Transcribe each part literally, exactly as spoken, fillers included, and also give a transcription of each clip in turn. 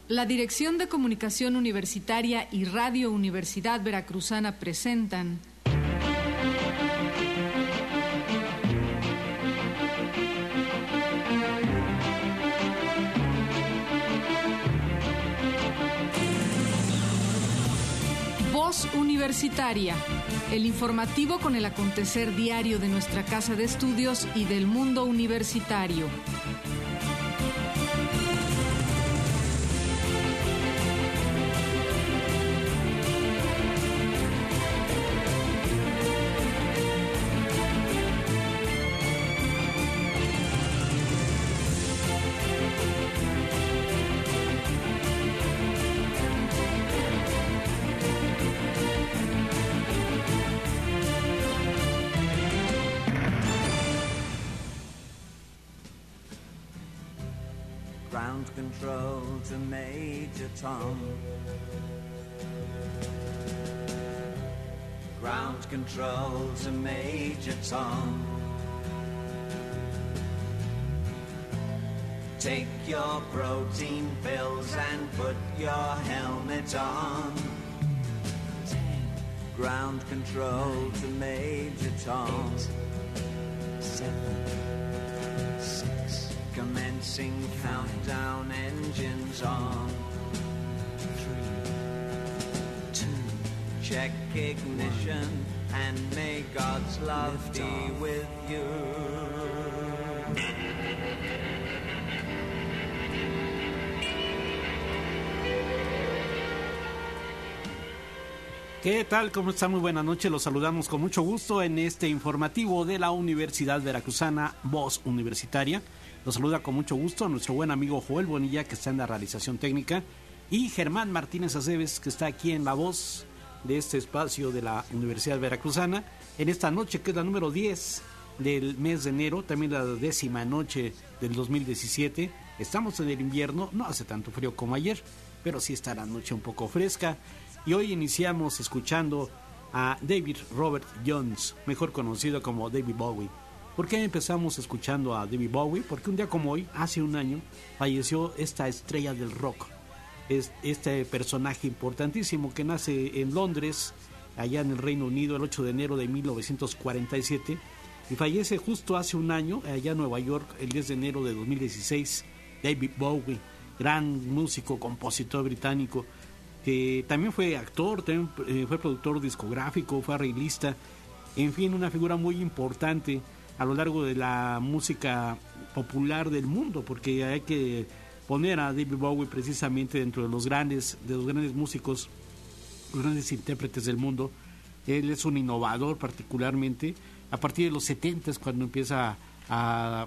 La Dirección de Comunicación Universitaria y Radio Universidad Veracruzana presentan Voz Universitaria, el informativo con el acontecer diario de nuestra casa de estudios y del mundo universitario. Ground control to Major Tom. Ground control to Major Tom. Take your protein pills and put your helmet on. Ten. Ground control nine, to Major Tom. Eight, seven. Commencing countdown, engines on. Three, two, check ignition, and may God's love be with you. ¿Qué tal? ¿Cómo está? Muy buena noche. Los saludamos con mucho gusto en este informativo de la Universidad Veracruzana, Voz Universitaria. Los saluda con mucho gusto nuestro buen amigo Joel Bonilla, que está en la realización técnica, y Germán Martínez Aceves, que está aquí en la voz de este espacio de la Universidad Veracruzana, en esta noche que es la número diez del mes de enero, también la décima noche del dos mil diecisiete. Estamos en el invierno, no hace tanto frío como ayer, pero sí está la noche un poco fresca, y hoy iniciamos escuchando a David Robert Jones, mejor conocido como David Bowie. ¿Por qué empezamos escuchando a David Bowie? Porque un día como hoy, hace un año, falleció esta estrella del rock. Es este personaje importantísimo que nace en Londres, allá en el Reino Unido, el ocho de enero de mil novecientos cuarenta y siete, y fallece justo hace un año, allá en Nueva York, el diez de enero de dos mil dieciséis. David Bowie, gran músico, compositor británico, que también fue actor, también eh, fue productor discográfico, fue arreglista, en fin, una figura muy importante a lo largo de la música popular del mundo, porque hay que poner a David Bowie precisamente dentro de los grandes, de los grandes músicos, los grandes intérpretes del mundo. Él es un innovador particularmente, a partir de los setenta cuando empieza a,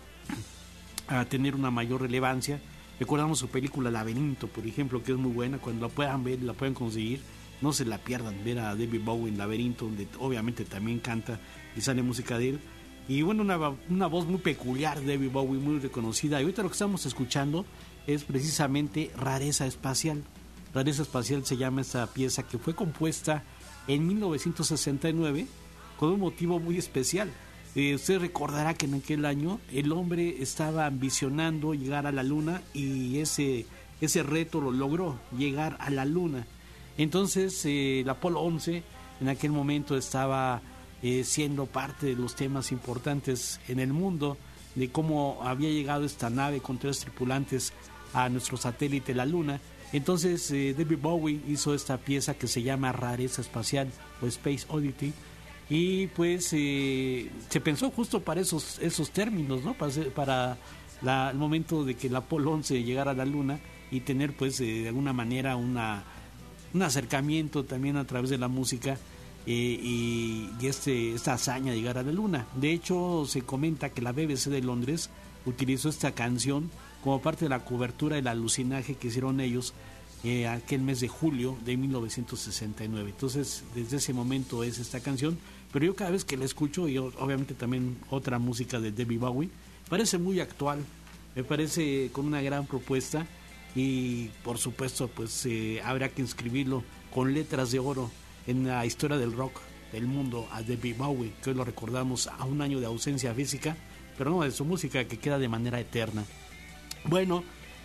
a tener una mayor relevancia. Recordamos su película Laberinto, por ejemplo, que es muy buena. Cuando la puedan ver, la pueden conseguir, no se la pierdan, ver a David Bowie en Laberinto, donde obviamente también canta y sale música de él. Y bueno, una, una voz muy peculiar de David Bowie, muy reconocida. Y ahorita lo que estamos escuchando es precisamente Rareza Espacial. Rareza Espacial se llama esta pieza, que fue compuesta en mil novecientos sesenta y nueve con un motivo muy especial. Eh, usted recordará que en aquel año el hombre estaba ambicionando llegar a la luna, y ese, ese reto lo logró, llegar a la luna. Entonces eh, el Apolo once en aquel momento estaba Eh, siendo parte de los temas importantes en el mundo, de cómo había llegado esta nave con tres tripulantes a nuestro satélite, la Luna. Entonces eh, David Bowie hizo esta pieza que se llama Rareza Espacial o Space Oddity, y pues eh, se pensó justo para esos, esos términos, ¿no? Para, para la, el momento de que el Apolo once llegara a la Luna, y tener pues eh, de alguna manera una, un acercamiento también a través de la música. Eh, y, y este, esta hazaña de llegar a la luna. De hecho, se comenta que la B B C de Londres utilizó esta canción como parte de la cobertura del alucinaje que hicieron ellos eh, aquel mes de julio de mil novecientos sesenta y nueve. Entonces, desde ese momento es esta canción, pero yo cada vez que la escucho, y obviamente también otra música de David Bowie, parece muy actual, me parece con una gran propuesta, y por supuesto pues eh, habrá que inscribirlo con letras de oro en la historia del rock del mundo, a David Bowie, que hoy lo recordamos a un año de ausencia física, pero no de su música, que queda de manera eterna. Bueno,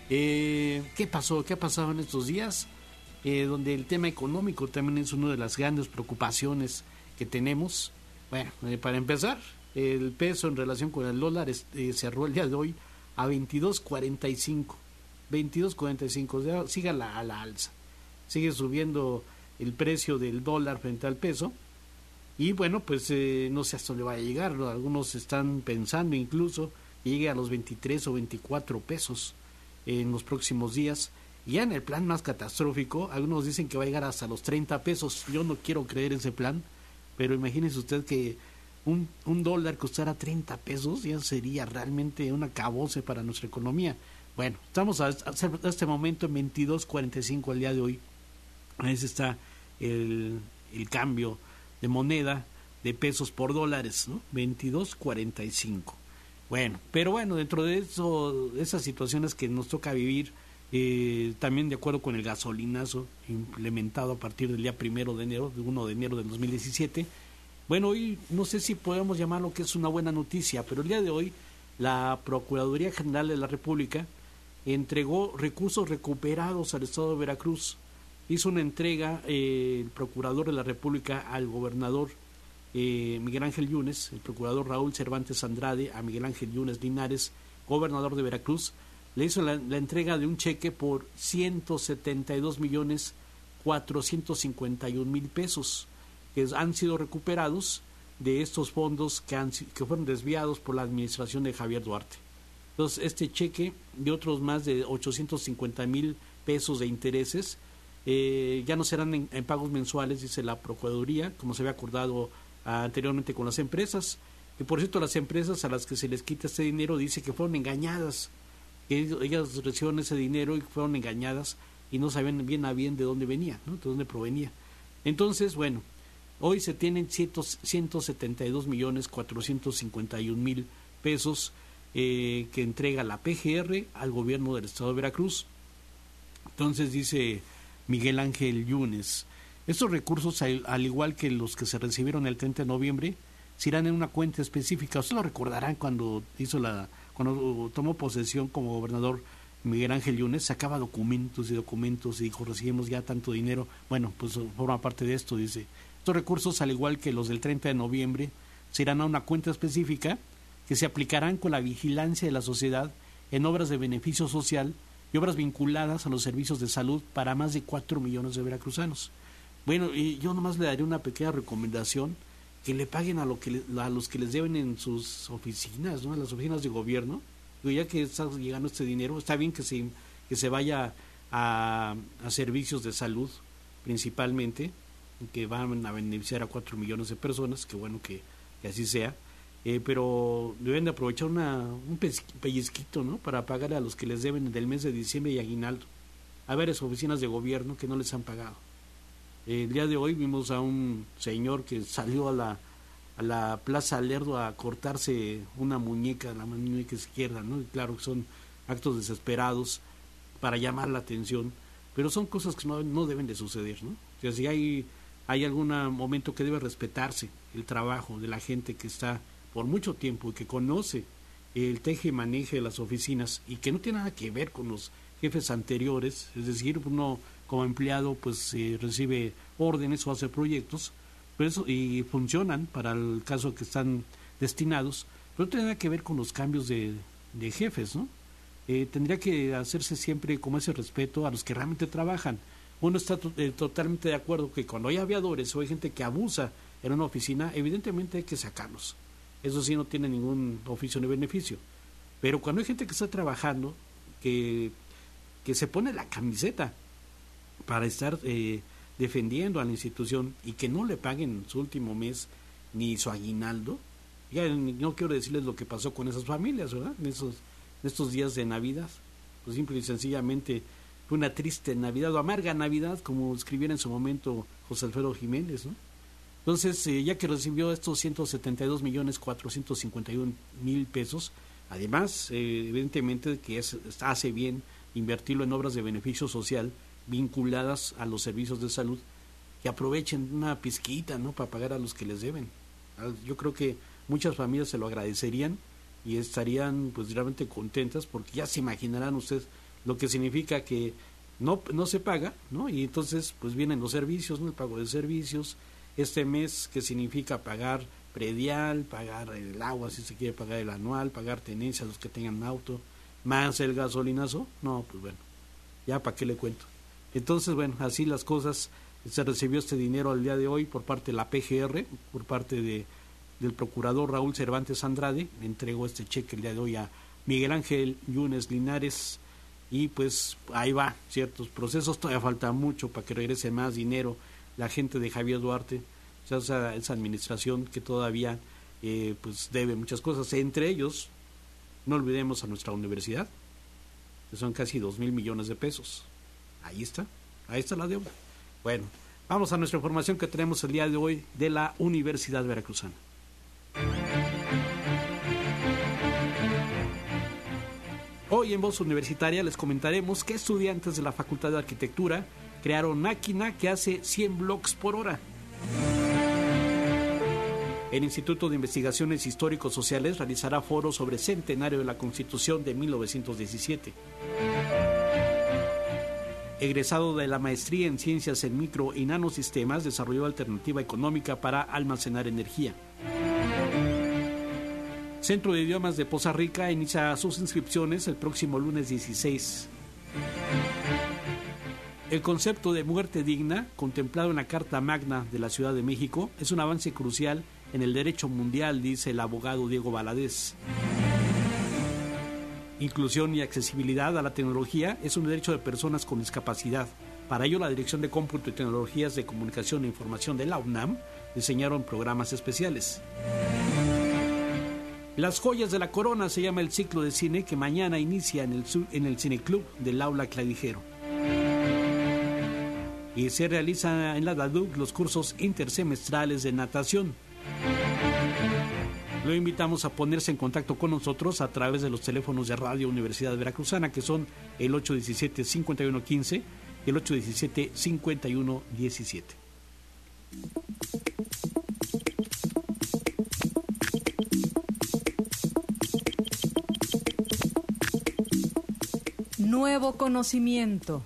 Eh, ¿Qué pasó? ¿Qué ha pasado en estos días? Eh, donde el tema económico también es una de las grandes preocupaciones que tenemos. Bueno, eh, para empezar, el peso en relación con el dólar eh, cerró el día de hoy a veintidós cuarenta y cinco. veintidós cuarenta y cinco, o sea, sigue a la, a la alza. Sigue subiendo el precio del dólar frente al peso. Y bueno, pues eh, no sé hasta dónde va a llegar, ¿no? Algunos están pensando incluso que llegue a los veintitrés o veinticuatro pesos en los próximos días. Y ya en el plan más catastrófico, algunos dicen que va a llegar hasta los treinta pesos. Yo no quiero creer ese plan, pero imagínese usted que un, un dólar costara treinta pesos, ya sería realmente un acabose para nuestra economía. Bueno, estamos a, a este momento en veintidós cuarenta y cinco al día de hoy. Ese está el, el cambio de moneda de pesos por dólares, ¿no? veintidós cuarenta y cinco. Bueno, pero bueno, dentro de eso, esas situaciones que nos toca vivir, eh, también de acuerdo con el gasolinazo implementado a partir del día primero de enero, de uno de enero del dos mil diecisiete. Bueno, hoy no sé si podemos llamarlo que es una buena noticia, pero el día de hoy la Procuraduría General de la República entregó recursos recuperados al Estado de Veracruz. Hizo una entrega eh, el Procurador de la República al gobernador eh, Miguel Ángel Yunes, el Procurador Raúl Cervantes Andrade a Miguel Ángel Yunes Linares, gobernador de Veracruz. Le hizo la, la entrega de un cheque por ciento setenta y dos millones cuatrocientos cincuenta y un mil pesos que han sido recuperados de estos fondos que, han, que fueron desviados por la administración de Javier Duarte. Entonces, este cheque de otros más de ochocientos cincuenta mil pesos de intereses eh, ya no serán en, en pagos mensuales, dice la Procuraduría, como se había acordado ah, anteriormente con las empresas. Y por cierto, las empresas a las que se les quita este dinero dice que fueron engañadas, que ellas recibieron ese dinero y fueron engañadas y no sabían bien a bien de dónde venía, ¿no? De dónde provenía. Entonces, bueno, hoy se tienen ciento setenta y dos millones cuatrocientos cincuenta y un mil pesos eh, que entrega la P G R al gobierno del Estado de Veracruz. Entonces dice Miguel Ángel Yunes, estos recursos, al, al igual que los que se recibieron el treinta de noviembre, se irán en una cuenta específica. Ustedes lo recordarán cuando hizo la cuando tomó posesión como gobernador Miguel Ángel Yunes, sacaba documentos y documentos y dijo, recibimos ya tanto dinero. Bueno, pues forma parte de esto, dice. Estos recursos, al igual que los del treinta de noviembre, se irán a una cuenta específica que se aplicarán con la vigilancia de la sociedad en obras de beneficio social y obras vinculadas a los servicios de salud para más de cuatro millones de veracruzanos. Bueno, y yo nomás le daré una pequeña recomendación, que le paguen a, lo que le, a los que les deben en sus oficinas, ¿no? A las oficinas de gobierno. Digo, ya que está llegando este dinero, está bien que se, que se vaya a, a servicios de salud principalmente, que van a beneficiar a cuatro millones de personas, que bueno que, que así sea, eh, pero deben de aprovechar una, un pellizquito, ¿no? Para pagar a los que les deben del mes de diciembre y aguinaldo. A varias oficinas de gobierno que no les han pagado. El día de hoy vimos a un señor que salió a la a la Plaza Lerdo a cortarse una muñeca, la muñeca izquierda, ¿no? Y claro que son actos desesperados para llamar la atención, pero son cosas que no, no deben de suceder, ¿no? O sea, si hay, hay algún momento que debe respetarse el trabajo de la gente que está por mucho tiempo y que conoce el teje y maneje de las oficinas y que no tiene nada que ver con los jefes anteriores, es decir, uno como empleado pues eh, recibe órdenes o hace proyectos pero eso, y funcionan para el caso que están destinados, pero no tiene nada que ver con los cambios de, de jefes, ¿no? Eh, tendría que hacerse siempre como ese respeto a los que realmente trabajan. Uno está to- eh, totalmente de acuerdo que cuando hay aviadores o hay gente que abusa en una oficina, evidentemente hay que sacarlos. Eso sí no tiene ningún oficio ni beneficio. Pero cuando hay gente que está trabajando, que, que se pone la camiseta para estar eh, defendiendo a la institución y que no le paguen su último mes ni su aguinaldo, ya no quiero decirles lo que pasó con esas familias, ¿verdad? En esos, en estos días de Navidad, pues simple y sencillamente fue una triste Navidad o amarga Navidad, como escribiera en su momento José Alfredo Jiménez, ¿no? Entonces, eh, ya que recibió estos ciento setenta y dos millones cuatrocientos cincuenta y un mil pesos, además, eh, evidentemente que es, hace bien invertirlo en obras de beneficio social vinculadas a los servicios de salud, que aprovechen una pizquita, ¿no? Para pagar a los que les deben. Yo creo que muchas familias se lo agradecerían y estarían pues realmente contentas, porque ya se imaginarán ustedes lo que significa que no, no se paga, ¿no? Y entonces pues vienen los servicios, ¿no? El pago de servicios, este mes que significa pagar predial, pagar el agua si se quiere pagar el anual, pagar tenencia a los que tengan auto, más el gasolinazo, no, pues bueno, ya para qué le cuento. Entonces, bueno, así las cosas. Se recibió este dinero al día de hoy por parte de la P G R, por parte de del procurador Raúl Cervantes Andrade. Entregó este cheque el día de hoy a Miguel Ángel Yunes Linares, y pues ahí va, ciertos procesos, todavía falta mucho para que regrese más dinero la gente de Javier Duarte, o sea, esa, esa administración que todavía eh, pues debe muchas cosas, entre ellos, no olvidemos a nuestra universidad, que son casi dos mil millones de pesos. Ahí está, ahí está la deuda. Bueno, vamos a nuestra información que tenemos el día de hoy de la Universidad Veracruzana. Hoy en Voz Universitaria les comentaremos que estudiantes de la Facultad de Arquitectura crearon máquina que hace cien blogs por hora. El Instituto de Investigaciones Históricos Sociales realizará foro sobre centenario de la Constitución de mil novecientos diecisiete. Egresado de la maestría en Ciencias en Micro y Nanosistemas, desarrolló alternativa económica para almacenar energía. Centro de Idiomas de Poza Rica inicia sus inscripciones el próximo lunes dieciséis. El concepto de muerte digna, contemplado en la Carta Magna de la Ciudad de México, es un avance crucial en el derecho mundial, dice el abogado Diego Valadez. Inclusión y accesibilidad a la tecnología es un derecho de personas con discapacidad. Para ello, la Dirección de Cómputo y Tecnologías de Comunicación e Información de la UNAM diseñaron programas especiales. Las joyas de la corona se llama el ciclo de cine que mañana inicia en el, en el Cineclub del Aula Clavijero. Y se realiza en la DADUC los cursos intersemestrales de natación. Lo invitamos a ponerse en contacto con nosotros a través de los teléfonos de Radio Universidad Veracruzana, que son el ocho uno siete, cinco uno uno cinco y el ocho uno siete, cinco uno uno siete. Nuevo conocimiento.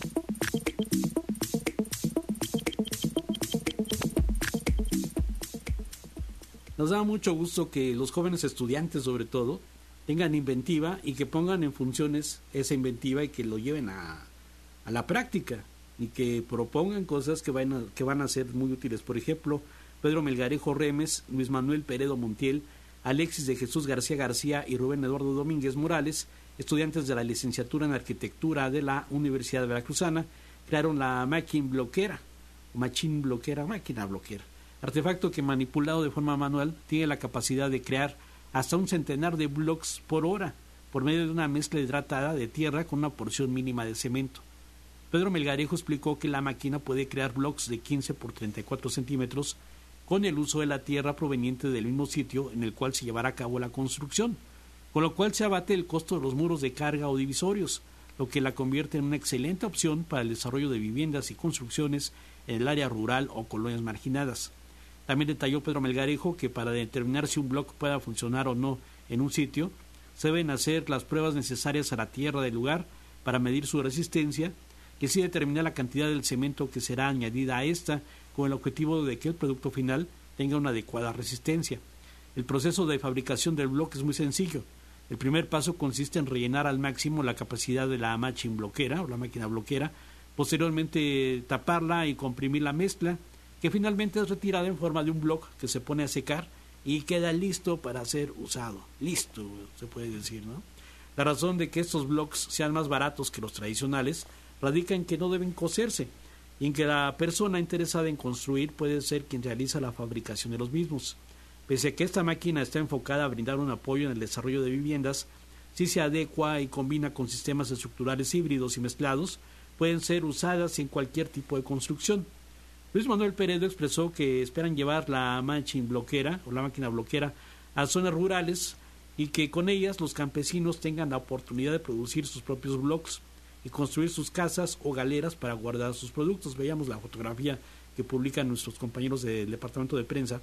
Nos da mucho gusto que los jóvenes estudiantes, sobre todo, tengan inventiva y que pongan en funciones esa inventiva y que lo lleven a, a la práctica y que propongan cosas que van, a, que van a ser muy útiles. Por ejemplo, Pedro Melgarejo Remes, Luis Manuel Peredo Montiel, Alexis de Jesús García García y Rubén Eduardo Domínguez Morales, estudiantes de la licenciatura en Arquitectura de la Universidad Veracruzana, crearon la máquina bloquera, machine bloquera, máquina bloquera. Artefacto que, manipulado de forma manual, tiene la capacidad de crear hasta un centenar de bloques por hora por medio de una mezcla hidratada de tierra con una porción mínima de cemento. Pedro Melgarejo explicó que la máquina puede crear bloques de quince por treinta y cuatro centímetros con el uso de la tierra proveniente del mismo sitio en el cual se llevará a cabo la construcción, con lo cual se abate el costo de los muros de carga o divisorios, lo que la convierte en una excelente opción para el desarrollo de viviendas y construcciones en el área rural o colonias marginadas. También detalló Pedro Melgarejo que para determinar si un bloque pueda funcionar o no en un sitio, se deben hacer las pruebas necesarias a la tierra del lugar para medir su resistencia, y así determinar la cantidad del cemento que será añadida a esta, con el objetivo de que el producto final tenga una adecuada resistencia. El proceso de fabricación del bloque es muy sencillo. El primer paso consiste en rellenar al máximo la capacidad de la machine bloquera o la máquina bloquera, posteriormente taparla y comprimir la mezcla, que finalmente es retirada en forma de un bloque que se pone a secar y queda listo para ser usado. Listo, se puede decir, ¿no? La razón de que estos bloques sean más baratos que los tradicionales radica en que no deben coserse y en que la persona interesada en construir puede ser quien realiza la fabricación de los mismos. Pese a que esta máquina está enfocada a brindar un apoyo en el desarrollo de viviendas, si se adecua y combina con sistemas estructurales híbridos y mezclados, pueden ser usadas en cualquier tipo de construcción. Luis Manuel Peredo expresó que esperan llevar la machine bloquera o la máquina bloquera a zonas rurales y que con ellas los campesinos tengan la oportunidad de producir sus propios bloques y construir sus casas o galeras para guardar sus productos. Veíamos la fotografía que publican nuestros compañeros del departamento de prensa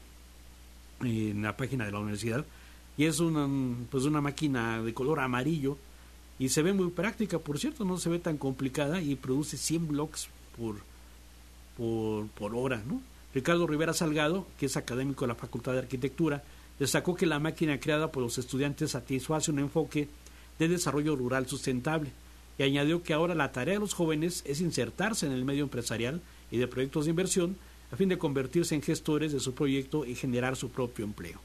en la página de la universidad, y es una, pues una máquina de color amarillo, y se ve muy práctica, por cierto, no se ve tan complicada y produce cien bloques por, por, por hora, ¿no? Ricardo Rivera Salgado, que es académico de la Facultad de Arquitectura, destacó que la máquina creada por los estudiantes satisface un enfoque de desarrollo rural sustentable y añadió que ahora la tarea de los jóvenes es insertarse en el medio empresarial y de proyectos de inversión a fin de convertirse en gestores de su proyecto y generar su propio empleo.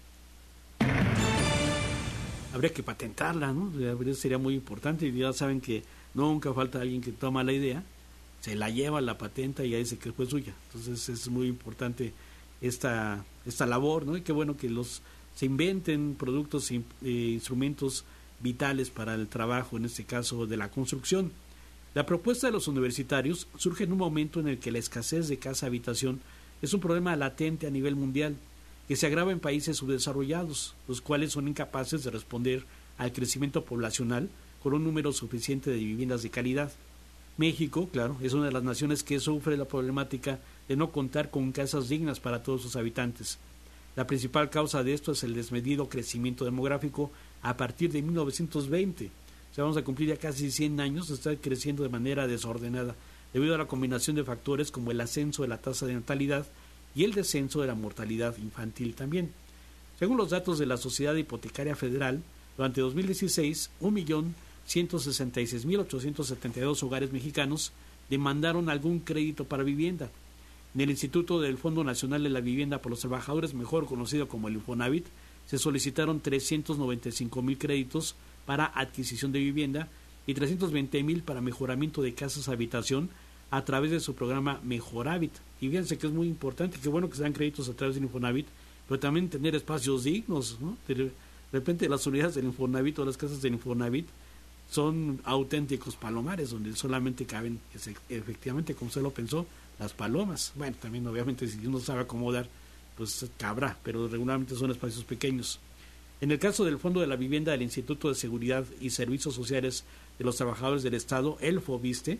Habría que patentarla, ¿no? Eso sería muy importante, y ya saben que nunca falta alguien que toma la idea, se la lleva, la patenta y ya dice que fue suya. Entonces es muy importante esta esta labor, ¿no? Y qué bueno que los se inventen productos e eh, instrumentos vitales para el trabajo, en este caso de la construcción. La propuesta de los universitarios surge en un momento en el que la escasez de casa-habitación es un problema latente a nivel mundial, que se agrava en países subdesarrollados, los cuales son incapaces de responder al crecimiento poblacional con un número suficiente de viviendas de calidad. México, claro, es una de las naciones que sufre la problemática de no contar con casas dignas para todos sus habitantes. La principal causa de esto es el desmedido crecimiento demográfico a partir de mil novecientos veinte. O sea, vamos a cumplir ya casi cien años, está creciendo de manera desordenada, debido a la combinación de factores como el ascenso de la tasa de natalidad y el descenso de la mortalidad infantil también. Según los datos de la Sociedad Hipotecaria Federal, durante dos mil dieciséis, un millón ciento sesenta y seis mil ochocientos setenta y dos hogares mexicanos demandaron algún crédito para vivienda. En el Instituto del Fondo Nacional de la Vivienda por los Trabajadores, mejor conocido como el Infonavit, se solicitaron trescientos noventa y cinco mil créditos para adquisición de vivienda y trescientos veinte mil para mejoramiento de casas habitación a través de su programa Mejorávit. Y fíjense que es muy importante, qué bueno que se dan créditos a través del Infonavit, pero también tener espacios dignos, ¿no? De repente las unidades del Infonavit o las casas del Infonavit son auténticos palomares donde solamente caben, efectivamente, como usted lo pensó, las palomas. Bueno, también obviamente si uno sabe acomodar, pues cabrá, pero regularmente son espacios pequeños. En el caso del Fondo de la Vivienda del Instituto de Seguridad y Servicios Sociales de los Trabajadores del Estado, el FOBISTE,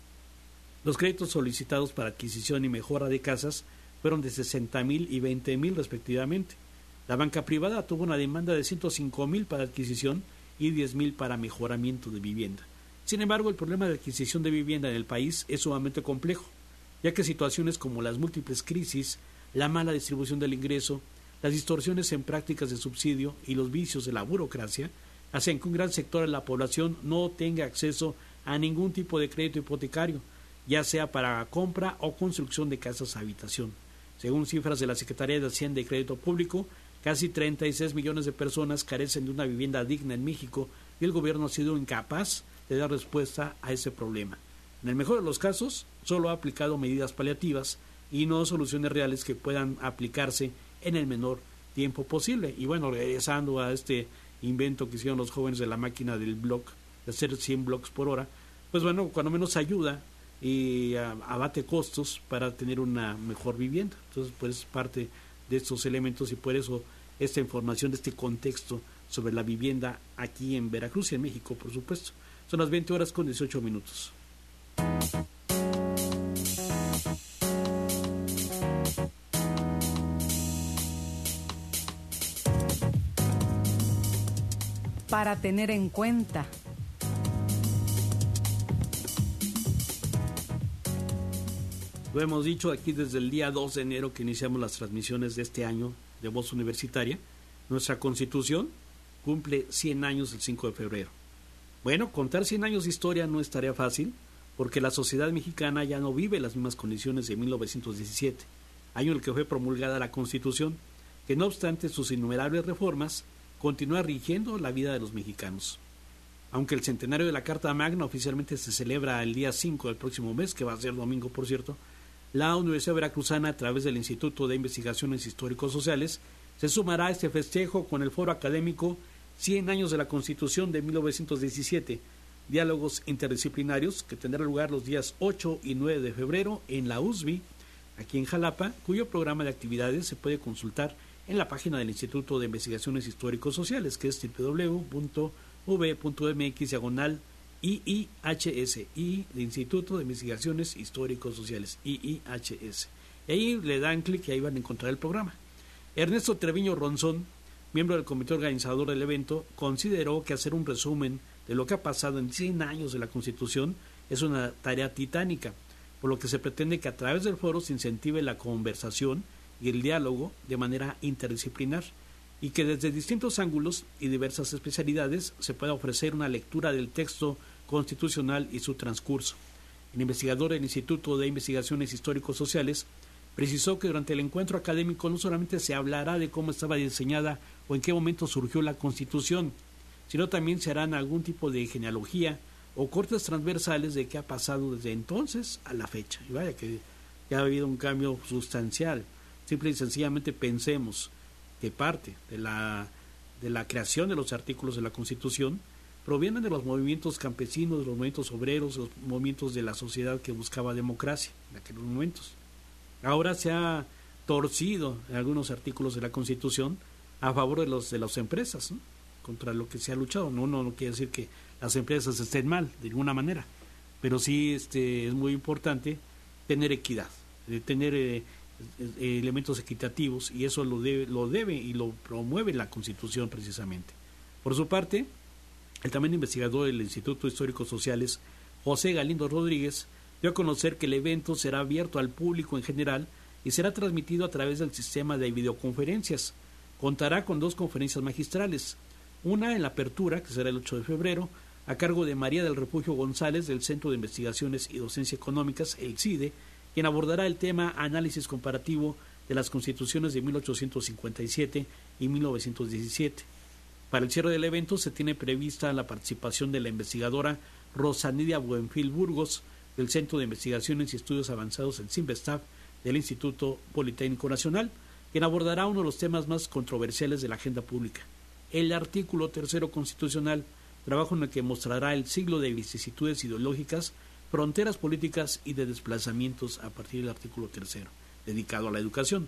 los créditos solicitados para adquisición y mejora de casas fueron de sesenta mil y veinte mil respectivamente. La banca privada tuvo una demanda de ciento cinco mil para adquisición y diez mil para mejoramiento de vivienda. Sin embargo, el problema de adquisición de vivienda en el país es sumamente complejo, ya que situaciones como las múltiples crisis, la mala distribución del ingreso, las distorsiones en prácticas de subsidio y los vicios de la burocracia hacen que un gran sector de la población no tenga acceso a ningún tipo de crédito hipotecario, ya sea para compra o construcción de casas habitación. Según cifras de la Secretaría de Hacienda y Crédito Público, casi treinta y seis millones de personas carecen de una vivienda digna en México y el gobierno ha sido incapaz de dar respuesta a ese problema. En el mejor de los casos, solo ha aplicado medidas paliativas y no soluciones reales que puedan aplicarse en el menor tiempo posible. Y bueno, regresando a este invento que hicieron los jóvenes de la máquina del blog, de hacer cien bloques por hora, pues bueno, cuando menos ayuda y abate costos para tener una mejor vivienda. Entonces, pues es parte de estos elementos y por eso esta información de este contexto sobre la vivienda aquí en Veracruz y en México, por supuesto. Son las veinte horas con dieciocho minutos. Para tener en cuenta. Lo hemos dicho aquí desde el día dos de enero que iniciamos las transmisiones de este año de Voz Universitaria. Nuestra Constitución cumple cien años el cinco de febrero. Bueno, contar cien años de historia no es tarea fácil, porque la sociedad mexicana ya no vive las mismas condiciones de mil novecientos diecisiete, año en el que fue promulgada la Constitución, que no obstante sus innumerables reformas, continúa rigiendo la vida de los mexicanos. Aunque el centenario de la Carta Magna oficialmente se celebra el día cinco del próximo mes, que va a ser domingo por cierto, la Universidad Veracruzana, a través del Instituto de Investigaciones Históricos Sociales, se sumará a este festejo con el foro académico cien años de la Constitución de mil novecientos diecisiete, diálogos interdisciplinarios, que tendrá lugar los días ocho y nueve de febrero en la U S B I, aquí en Jalapa, cuyo programa de actividades se puede consultar en la página del Instituto de Investigaciones Históricos Sociales, que es doble u doble u doble u punto u v punto m x diagonal I I H S, I de Instituto de Investigaciones Históricos Sociales, I I H S. Y ahí le dan clic y ahí van a encontrar el programa. Ernesto Treviño Ronzón, miembro del comité organizador del evento, consideró que hacer un resumen de lo que ha pasado en cien años de la Constitución es una tarea titánica, por lo que se pretende que a través del foro se incentive la conversación y el diálogo de manera interdisciplinar y que desde distintos ángulos y diversas especialidades se pueda ofrecer una lectura del texto constitucional y su transcurso. El investigador del Instituto de Investigaciones Histórico-Sociales precisó que durante el encuentro académico no solamente se hablará de cómo estaba diseñada o en qué momento surgió la Constitución, sino también se harán algún tipo de genealogía o cortes transversales de qué ha pasado desde entonces a la fecha. Y vaya que ya ha habido un cambio sustancial. Simple y sencillamente pensemos que parte de la, de la creación de los artículos de la Constitución provienen de los movimientos campesinos, de los movimientos obreros, los movimientos de la sociedad que buscaba democracia en aquellos momentos. Ahora se ha torcido en algunos artículos de la Constitución a favor de los de las empresas, ¿no? Contra lo que se ha luchado. No, no, no quiere decir que las empresas estén mal de ninguna manera, pero sí este, es muy importante tener equidad, tener eh, elementos equitativos, y eso lo debe, lo debe y lo promueve la Constitución precisamente. Por su parte, el también investigador del Instituto Histórico Sociales, José Galindo Rodríguez, dio a conocer que el evento será abierto al público en general y será transmitido a través del sistema de videoconferencias. Contará con dos conferencias magistrales, una en la apertura, que será el ocho de febrero, a cargo de María del Refugio González del Centro de Investigaciones y Docencia Económicas, el C I D E, quien abordará el tema análisis comparativo de las constituciones de mil ochocientos cincuenta y siete y mil novecientos diecisiete. Para el cierre del evento se tiene prevista la participación de la investigadora Rosa Nidia Buenfil Burgos, del Centro de Investigaciones y Estudios Avanzados, el CINVESTAB, del Instituto Politécnico Nacional, quien abordará uno de los temas más controversiales de la agenda pública, el artículo tercero constitucional, trabajo en el que mostrará el siglo de vicisitudes ideológicas, fronteras políticas y de desplazamientos a partir del artículo tercero, dedicado a la educación.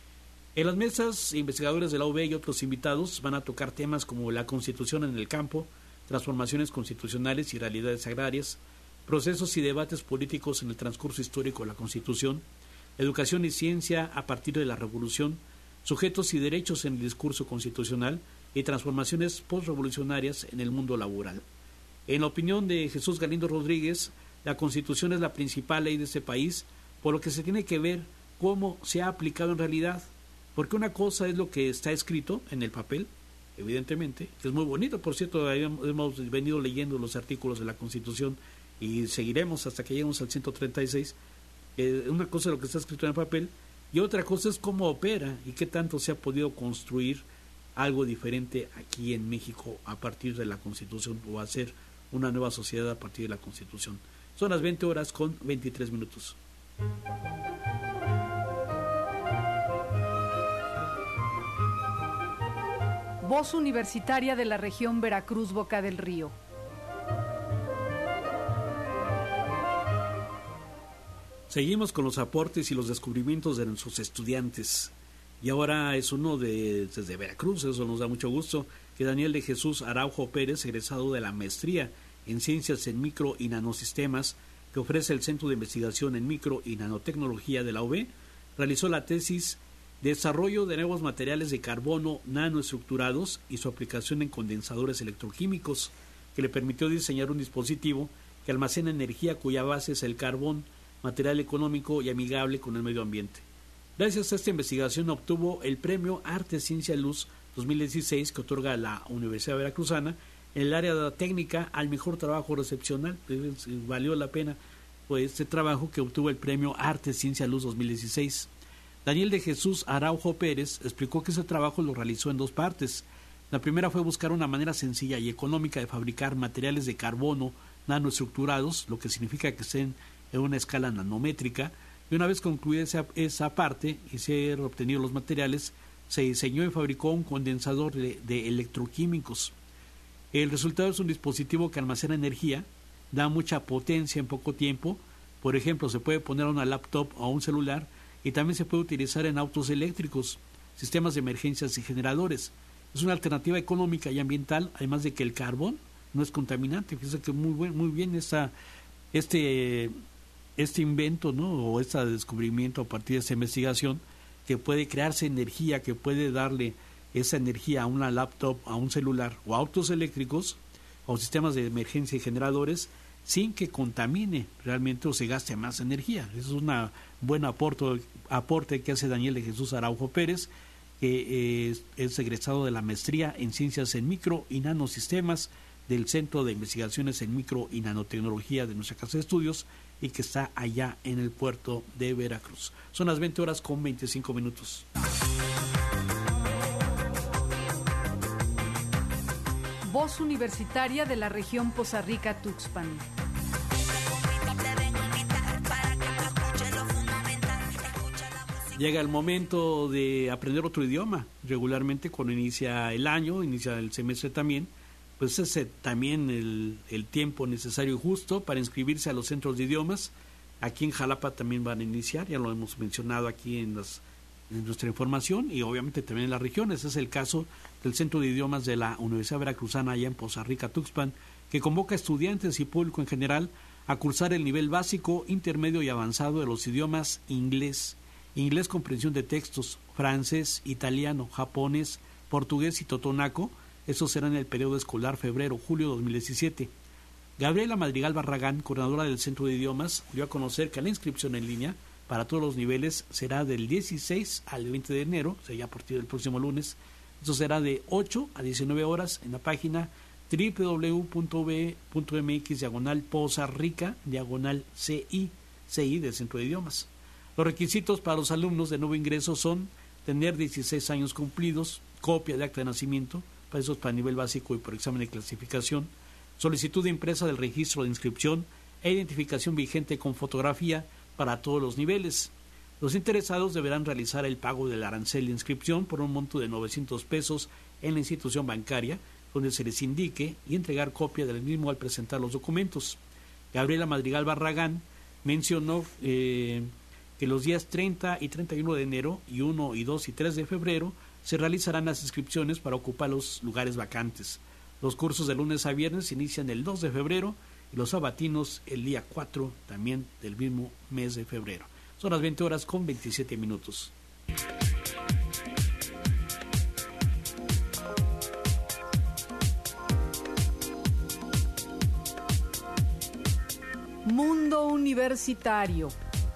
En las mesas, investigadores de la U B y otros invitados van a tocar temas como la Constitución en el campo, transformaciones constitucionales y realidades agrarias, procesos y debates políticos en el transcurso histórico de la Constitución, educación y ciencia a partir de la Revolución, sujetos y derechos en el discurso constitucional y transformaciones postrevolucionarias en el mundo laboral. En la opinión de Jesús Galindo Rodríguez, la Constitución es la principal ley de este país, por lo que se tiene que ver cómo se ha aplicado en realidad, porque una cosa es lo que está escrito en el papel, evidentemente, que es muy bonito, por cierto, hemos venido leyendo los artículos de la Constitución y seguiremos hasta que lleguemos al ciento treinta y seis. Eh, una cosa es lo que está escrito en el papel y otra cosa es cómo opera y qué tanto se ha podido construir algo diferente aquí en México a partir de la Constitución, o hacer una nueva sociedad a partir de la Constitución. Son las veinte horas con veintitrés minutos. Voz Universitaria de la región Veracruz, Boca del Río. Seguimos con los aportes y los descubrimientos de nuestros estudiantes. Y ahora es uno de, desde Veracruz, eso nos da mucho gusto, que Daniel de Jesús Araujo Pérez, egresado de la maestría en Ciencias en Micro y Nanosistemas, que ofrece el Centro de Investigación en Micro y Nanotecnología de la U B, realizó la tesis Desarrollo de nuevos materiales de carbono nanoestructurados y su aplicación en condensadores electroquímicos, que le permitió diseñar un dispositivo que almacena energía cuya base es el carbón, material económico y amigable con el medio ambiente. Gracias a esta investigación obtuvo el premio Arte, Ciencia y Luz dos mil dieciséis que otorga la Universidad Veracruzana en el área de la técnica al mejor trabajo recepcional. Valió la pena pues, este trabajo que obtuvo el premio Arte, Ciencia y Luz dos mil dieciséis. Daniel de Jesús Araujo Pérez explicó que ese trabajo lo realizó en dos partes. La primera fue buscar una manera sencilla y económica de fabricar materiales de carbono nanoestructurados, lo que significa que estén en una escala nanométrica, y una vez concluida esa, esa parte y ser obtenidos los materiales, se diseñó y fabricó un condensador de, de electroquímicos. El resultado es un dispositivo que almacena energía, da mucha potencia en poco tiempo. Por ejemplo, se puede poner a una laptop o a un celular, y también se puede utilizar en autos eléctricos, sistemas de emergencias y generadores. Es una alternativa económica y ambiental, además de que el carbón no es contaminante. Fíjense que muy, buen, muy bien esta, este, este invento, ¿no? O este descubrimiento a partir de esta investigación, que puede crearse energía, que puede darle esa energía a una laptop, a un celular o a autos eléctricos, o sistemas de emergencia y generadores sin que contamine realmente o se gaste más energía. Eso es una buena aporte, aporte que hace Daniel de Jesús Araujo Pérez, que es, es egresado de la maestría en Ciencias en Micro y Nanosistemas del Centro de Investigaciones en Micro y Nanotecnología de nuestra Casa de Estudios y que está allá en el puerto de Veracruz. Son las veinte horas con veinticinco minutos. Voz Universitaria de la región Poza Rica Tuxpan. Llega el momento de aprender otro idioma. Regularmente cuando inicia el año, inicia el semestre también, pues es también el, el tiempo necesario y justo para inscribirse a los centros de idiomas. Aquí en Jalapa también van a iniciar, ya lo hemos mencionado aquí en, las, en nuestra información, y obviamente también en las regiones. Es el caso del Centro de Idiomas de la Universidad Veracruzana allá en Poza Rica Tuxpan, que convoca a estudiantes y público en general a cursar el nivel básico, intermedio y avanzado de los idiomas inglés, inglés comprensión de textos, francés, italiano, japonés, portugués y totonaco. Eso será en el periodo escolar febrero-julio dos mil diecisiete. Gabriela Madrigal Barragán, coordinadora del Centro de Idiomas, dio a conocer que la inscripción en línea para todos los niveles será del dieciséis al veinte de enero, o sea, ya a partir del próximo lunes. Eso será de ocho a diecinueve horas en la página doble u doble u doble u punto b punto m x diagonal Poza Rica diagonal C I, C I del Centro de Idiomas. Los requisitos para los alumnos de nuevo ingreso son tener dieciséis años cumplidos, copia de acta de nacimiento, para eso es para nivel básico y por examen de clasificación, solicitud de impresa del registro de inscripción e identificación vigente con fotografía para todos los niveles. Los interesados deberán realizar el pago del arancel de inscripción por un monto de novecientos pesos en la institución bancaria, donde se les indique, y entregar copia del mismo al presentar los documentos. Gabriela Madrigal Barragán mencionó eh, que los días treinta y treinta y uno de enero y uno y dos y tres de febrero se realizarán las inscripciones para ocupar los lugares vacantes. Los cursos de lunes a viernes inician el dos de febrero y los sabatinos el día cuatro también del mismo mes de febrero. Son las veinte horas con veintisiete minutos. Mundo Universitario.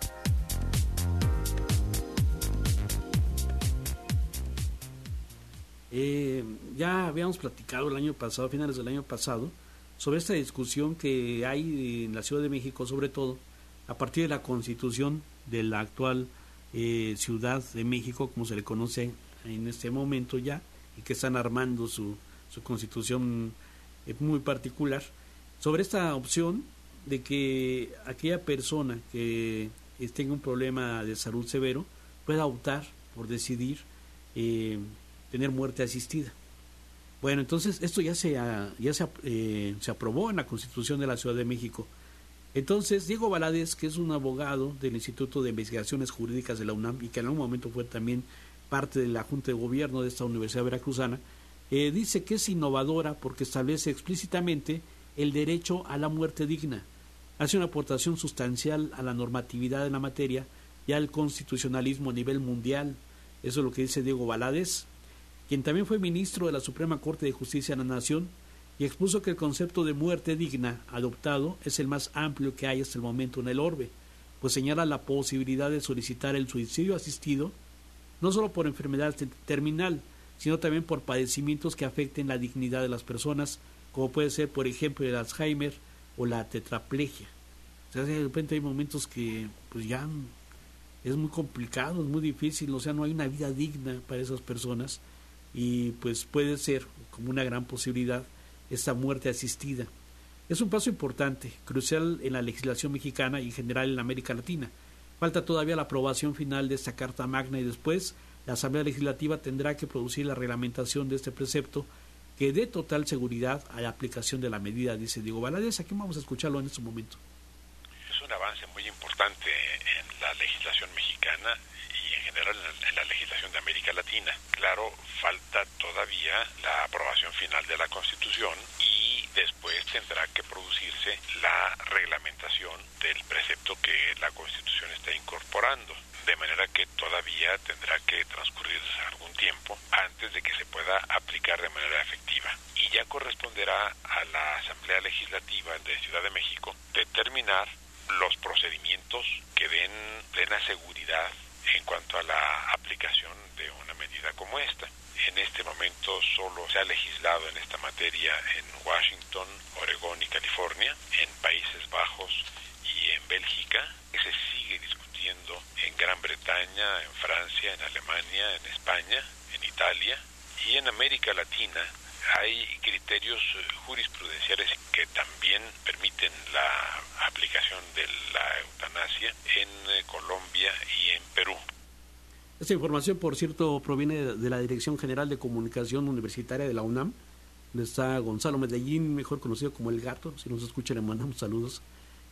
Eh, ya habíamos platicado el año pasado, a finales del año pasado, sobre esta discusión que hay en la Ciudad de México, sobre todo a partir de la constitución de la actual eh, Ciudad de México, como se le conoce en este momento ya, y que están armando su, su constitución eh, muy particular, sobre esta opción de que aquella persona que tenga un problema de salud severo pueda optar por decidir eh, tener muerte asistida. Bueno, entonces esto ya se ya se, eh, se aprobó en la Constitución de la Ciudad de México. Entonces Diego Valadez, que es un abogado del Instituto de Investigaciones Jurídicas de la UNAM y que en algún momento fue también parte de la Junta de Gobierno de esta Universidad Veracruzana, eh, dice que es innovadora porque establece explícitamente el derecho a la muerte digna. Hace una aportación sustancial a la normatividad de la materia y al constitucionalismo a nivel mundial. Eso es lo que dice Diego Valadez, quien también fue ministro de la Suprema Corte de Justicia de la Nación, y expuso que el concepto de muerte digna adoptado es el más amplio que hay hasta el momento en el orbe, pues señala la posibilidad de solicitar el suicidio asistido, no solo por enfermedad terminal, sino también por padecimientos que afecten la dignidad de las personas, como puede ser, por ejemplo, el Alzheimer o la tetraplegia. O sea, de repente hay momentos que pues ya es muy complicado, es muy difícil, o sea, no hay una vida digna para esas personas, y pues puede ser como una gran posibilidad esta muerte asistida. Es un paso importante, crucial en la legislación mexicana y en general en América Latina. Falta todavía la aprobación final de esta Carta Magna y después la Asamblea Legislativa tendrá que producir la reglamentación de este precepto que dé total seguridad a la aplicación de la medida, dice Diego Valadez. Aquí vamos a escucharlo en este momento. Es un avance muy importante en la legislación mexicana y en general en la, en la legislación de América Latina. Claro, falta todavía la aprobación final de la Constitución y después tendrá que producirse la reglamentación del precepto que la Constitución está incorporando. de manera que todavía tendrá que transcurrir algún tiempo antes de que se pueda aplicar de manera efectiva. Y ya corresponderá a la Asamblea Legislativa de Ciudad de México determinar los procedimientos que den plena seguridad en cuanto a la aplicación de una medida como esta. En este momento solo se ha legislado en esta materia en Washington, Oregón y California, en Países Bajos y en Bélgica. Se sigue discutiendo en Gran Bretaña, en Francia, en Alemania, en España, en Italia y en América Latina. Hay criterios jurisprudenciales que también permiten la aplicación de la eutanasia en Colombia y en Perú. Esta información, por cierto, proviene de la Dirección General de Comunicación Universitaria de la UNAM. Está Gonzalo Medellín, mejor conocido como El Gato. Si nos escucha, le mandamos saludos.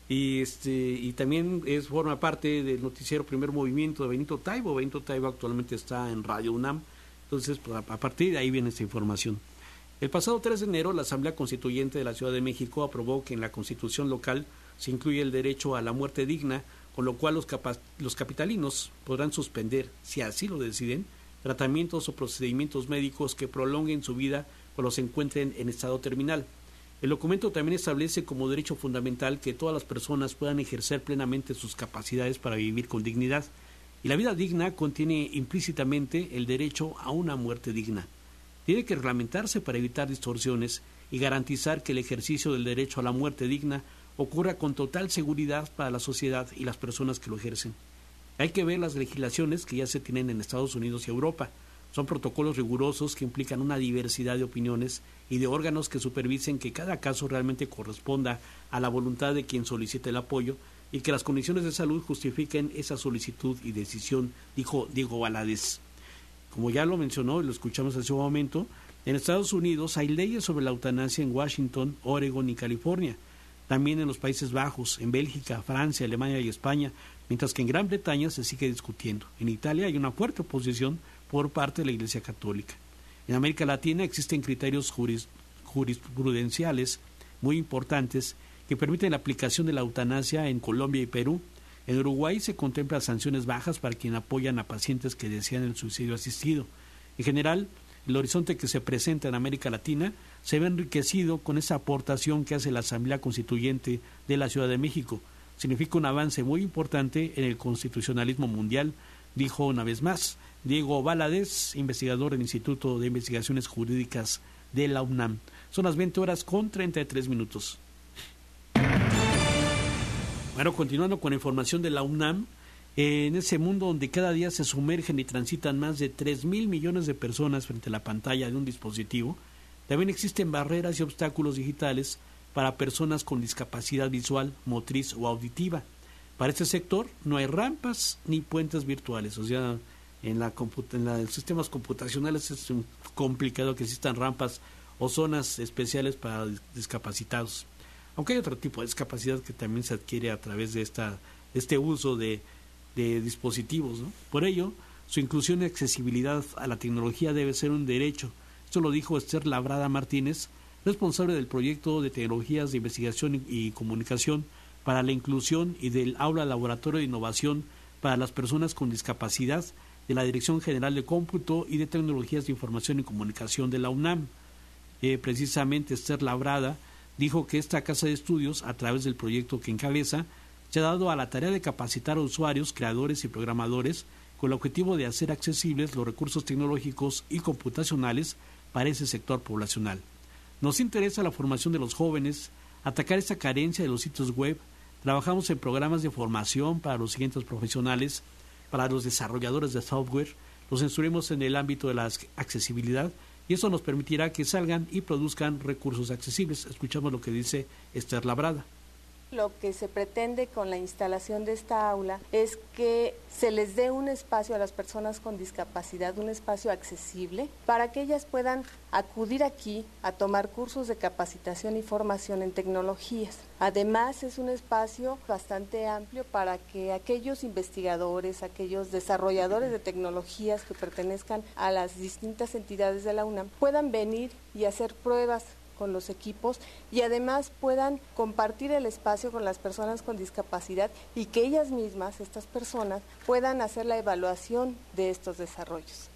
Y este y también es forma parte del noticiero Primer Movimiento de Benito Taibo. Benito Taibo actualmente está en Radio UNAM. Entonces, pues, a partir de ahí viene esta información. El pasado tres de enero, la Asamblea Constituyente de la Ciudad de México aprobó que en la Constitución local se incluye el derecho a la muerte digna, con lo cual los, capa- los capitalinos podrán suspender, si así lo deciden, tratamientos o procedimientos médicos que prolonguen su vida cuando se encuentren en estado terminal. El documento también establece como derecho fundamental que todas las personas puedan ejercer plenamente sus capacidades para vivir con dignidad, y la vida digna contiene implícitamente el derecho a una muerte digna. Tiene que reglamentarse para evitar distorsiones y garantizar que el ejercicio del derecho a la muerte digna ocurra con total seguridad para la sociedad y las personas que lo ejercen. Hay que ver las legislaciones que ya se tienen en Estados Unidos y Europa. Son protocolos rigurosos que implican una diversidad de opiniones y de órganos que supervisen que cada caso realmente corresponda a la voluntad de quien solicite el apoyo y que las condiciones de salud justifiquen esa solicitud y decisión, dijo Diego Valadez. Como ya lo mencionó y lo escuchamos hace un momento, en Estados Unidos hay leyes sobre la eutanasia en Washington, Oregón y California. También en los Países Bajos, en Bélgica, Francia, Alemania y España, mientras que en Gran Bretaña se sigue discutiendo. En Italia hay una fuerte oposición por parte de la Iglesia Católica. En América Latina existen criterios juris, jurisprudenciales muy importantes que permiten la aplicación de la eutanasia en Colombia y Perú. En Uruguay se contemplan sanciones bajas para quienes apoyan a pacientes que desean el suicidio asistido. En general, el horizonte que se presenta en América Latina se ve enriquecido con esa aportación que hace la Asamblea Constituyente de la Ciudad de México. Significa un avance muy importante en el constitucionalismo mundial, dijo una vez más Diego Valadez, investigador del Instituto de Investigaciones Jurídicas de la UNAM. Son las veinte horas con treinta y tres minutos. Bueno, continuando con la información de la UNAM, en ese mundo donde cada día se sumergen y transitan más de tres mil millones de personas frente a la pantalla de un dispositivo, también existen barreras y obstáculos digitales para personas con discapacidad visual, motriz o auditiva. Para este sector no hay rampas ni puentes virtuales, o sea, en, la comput- en los sistemas computacionales es complicado que existan rampas o zonas especiales para discapacitados. Aunque hay otro tipo de discapacidad que también se adquiere a través de esta de este uso de, de dispositivos, ¿no? Por ello, su inclusión y accesibilidad a la tecnología debe ser un derecho. Esto lo dijo Esther Labrada Martínez, responsable del proyecto de tecnologías de investigación y, y comunicación para la inclusión y del Aula Laboratorio de Innovación para las Personas con Discapacidad de la Dirección General de Cómputo y de Tecnologías de Información y Comunicación de la UNAM. Eh, precisamente Esther Labrada dijo que esta casa de estudios, a través del proyecto que encabeza, se ha dado a la tarea de capacitar a usuarios, creadores y programadores con el objetivo de hacer accesibles los recursos tecnológicos y computacionales para ese sector poblacional. Nos interesa la formación de los jóvenes, atacar esta carencia de los sitios web. Trabajamos en programas de formación para los siguientes profesionales, para los desarrolladores de software, los instruimos en el ámbito de la accesibilidad y eso nos permitirá que salgan y produzcan recursos accesibles. Escuchamos lo que dice Esther Labrada. Lo que se pretende con la instalación de esta aula es que se les dé un espacio a las personas con discapacidad, un espacio accesible, para que ellas puedan acudir aquí a tomar cursos de capacitación y formación en tecnologías. Además, es un espacio bastante amplio para que aquellos investigadores, aquellos desarrolladores de tecnologías que pertenezcan a las distintas entidades de la UNAM puedan venir y hacer pruebas con los equipos y además puedan compartir el espacio con las personas con discapacidad y que ellas mismas, estas personas, puedan hacer la evaluación de estos desarrollos.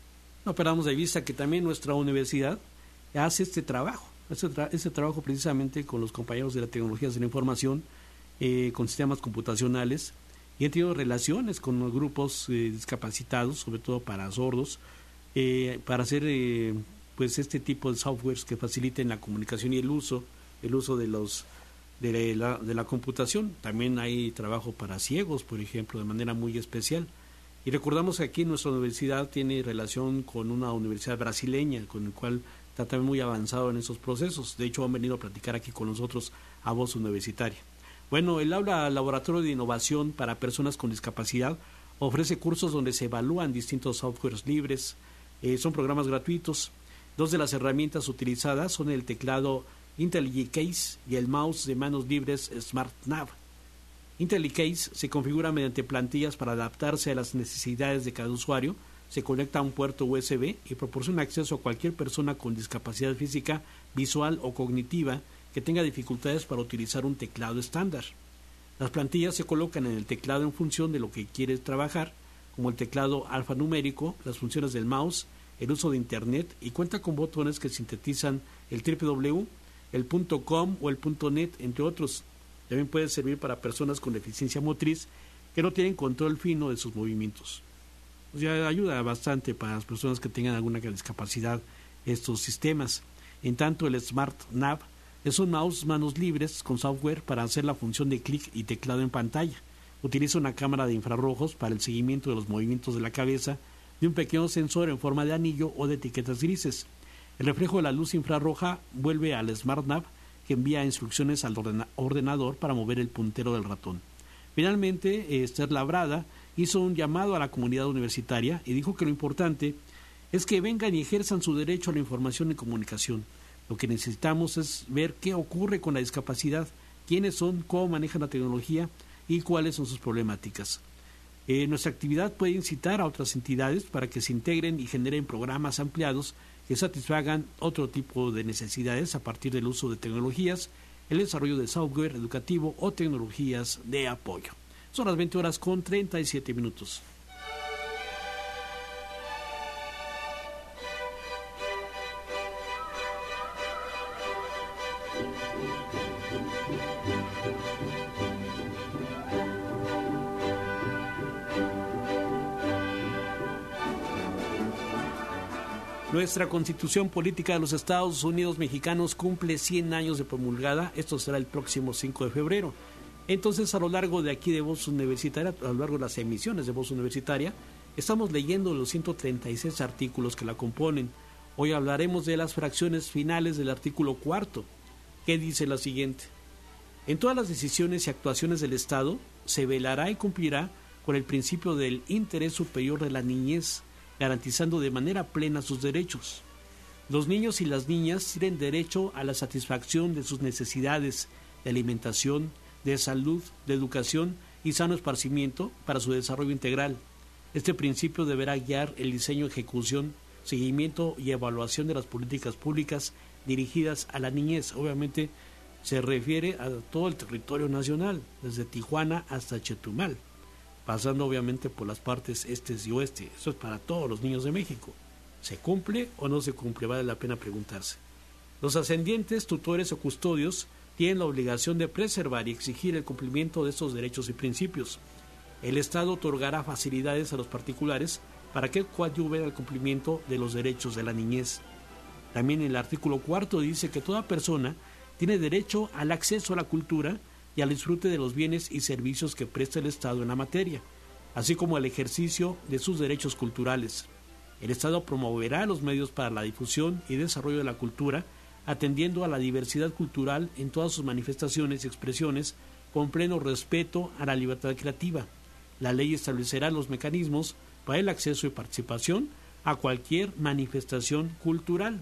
No perdamos de vista que también nuestra universidad hace este trabajo, hace tra- este trabajo precisamente con los compañeros de las tecnologías de la información, eh, con sistemas computacionales, y han tenido relaciones con los grupos eh, discapacitados, sobre todo para sordos, eh, para hacer eh, pues este tipo de softwares que faciliten la comunicación y el uso, el uso de los de la, de la computación. También hay trabajo para ciegos, por ejemplo, de manera muy especial. Y recordamos que aquí nuestra universidad tiene relación con una universidad brasileña, con el cual está también muy avanzado en esos procesos. De hecho, han venido a platicar aquí con nosotros a Voz Universitaria. Bueno, el aula Laboratorio de Innovación para Personas con Discapacidad ofrece cursos donde se evalúan distintos softwares libres. Eh, son programas gratuitos. Dos de las herramientas utilizadas son el teclado IntelliCase y el mouse de manos libres SmartNav. IntelliCase se configura mediante plantillas para adaptarse a las necesidades de cada usuario, se conecta a un puerto U S B y proporciona acceso a cualquier persona con discapacidad física, visual o cognitiva que tenga dificultades para utilizar un teclado estándar. Las plantillas se colocan en el teclado en función de lo que quieres trabajar, como el teclado alfanumérico, las funciones del mouse, el uso de Internet, y cuenta con botones que sintetizan el doble u doble u doble u, el .com o el .net, entre otros. También puede servir para personas con deficiencia motriz que no tienen control fino de sus movimientos. O sea, ayuda bastante para las personas que tengan alguna discapacidad estos sistemas. En tanto, el SmartNav es un mouse manos libres con software para hacer la función de clic y teclado en pantalla. Utiliza una cámara de infrarrojos para el seguimiento de los movimientos de la cabeza y un pequeño sensor en forma de anillo o de etiquetas grises. El reflejo de la luz infrarroja vuelve al SmartNav, que envía instrucciones al ordena- ordenador para mover el puntero del ratón. Finalmente, Esther Labrada hizo un llamado a la comunidad universitaria y dijo que lo importante es que vengan y ejerzan su derecho a la información y comunicación. Lo que necesitamos es ver qué ocurre con la discapacidad, quiénes son, cómo manejan la tecnología y cuáles son sus problemáticas. Eh, nuestra actividad puede incitar a otras entidades para que se integren y generen programas ampliados que satisfagan otro tipo de necesidades a partir del uso de tecnologías, el desarrollo de software educativo o tecnologías de apoyo. Son las veinte horas con treinta y siete minutos. Nuestra Constitución Política de los Estados Unidos Mexicanos cumple cien años de promulgada. Esto será el próximo cinco de febrero. Entonces, a lo largo de aquí de Voz Universitaria, a lo largo de las emisiones de Voz Universitaria, estamos leyendo los ciento treinta y seis artículos que la componen. Hoy hablaremos de las fracciones finales del artículo cuarto, que dice la siguiente: en todas las decisiones y actuaciones del Estado se velará y cumplirá con el principio del interés superior de la niñez, garantizando de manera plena sus derechos. Los niños y las niñas tienen derecho a la satisfacción de sus necesidades de alimentación, de salud, de educación y sano esparcimiento para su desarrollo integral. Este principio deberá guiar el diseño, ejecución, seguimiento y evaluación de las políticas públicas dirigidas a la niñez. Obviamente se refiere a todo el territorio nacional, desde Tijuana hasta Chetumal, pasando obviamente por las partes estes y oeste. Eso es para todos los niños de México. ¿Se cumple o no se cumple? Vale la pena preguntarse. Los ascendientes, tutores o custodios tienen la obligación de preservar y exigir el cumplimiento de estos derechos y principios. El Estado otorgará facilidades a los particulares para que coadyuven al cumplimiento de los derechos de la niñez. También el artículo cuarto dice que toda persona tiene derecho al acceso a la cultura y al disfrute de los bienes y servicios que presta el Estado en la materia, así como al ejercicio de sus derechos culturales. El Estado promoverá los medios para la difusión y desarrollo de la cultura, atendiendo a la diversidad cultural en todas sus manifestaciones y expresiones, con pleno respeto a la libertad creativa. La ley establecerá los mecanismos para el acceso y participación a cualquier manifestación cultural.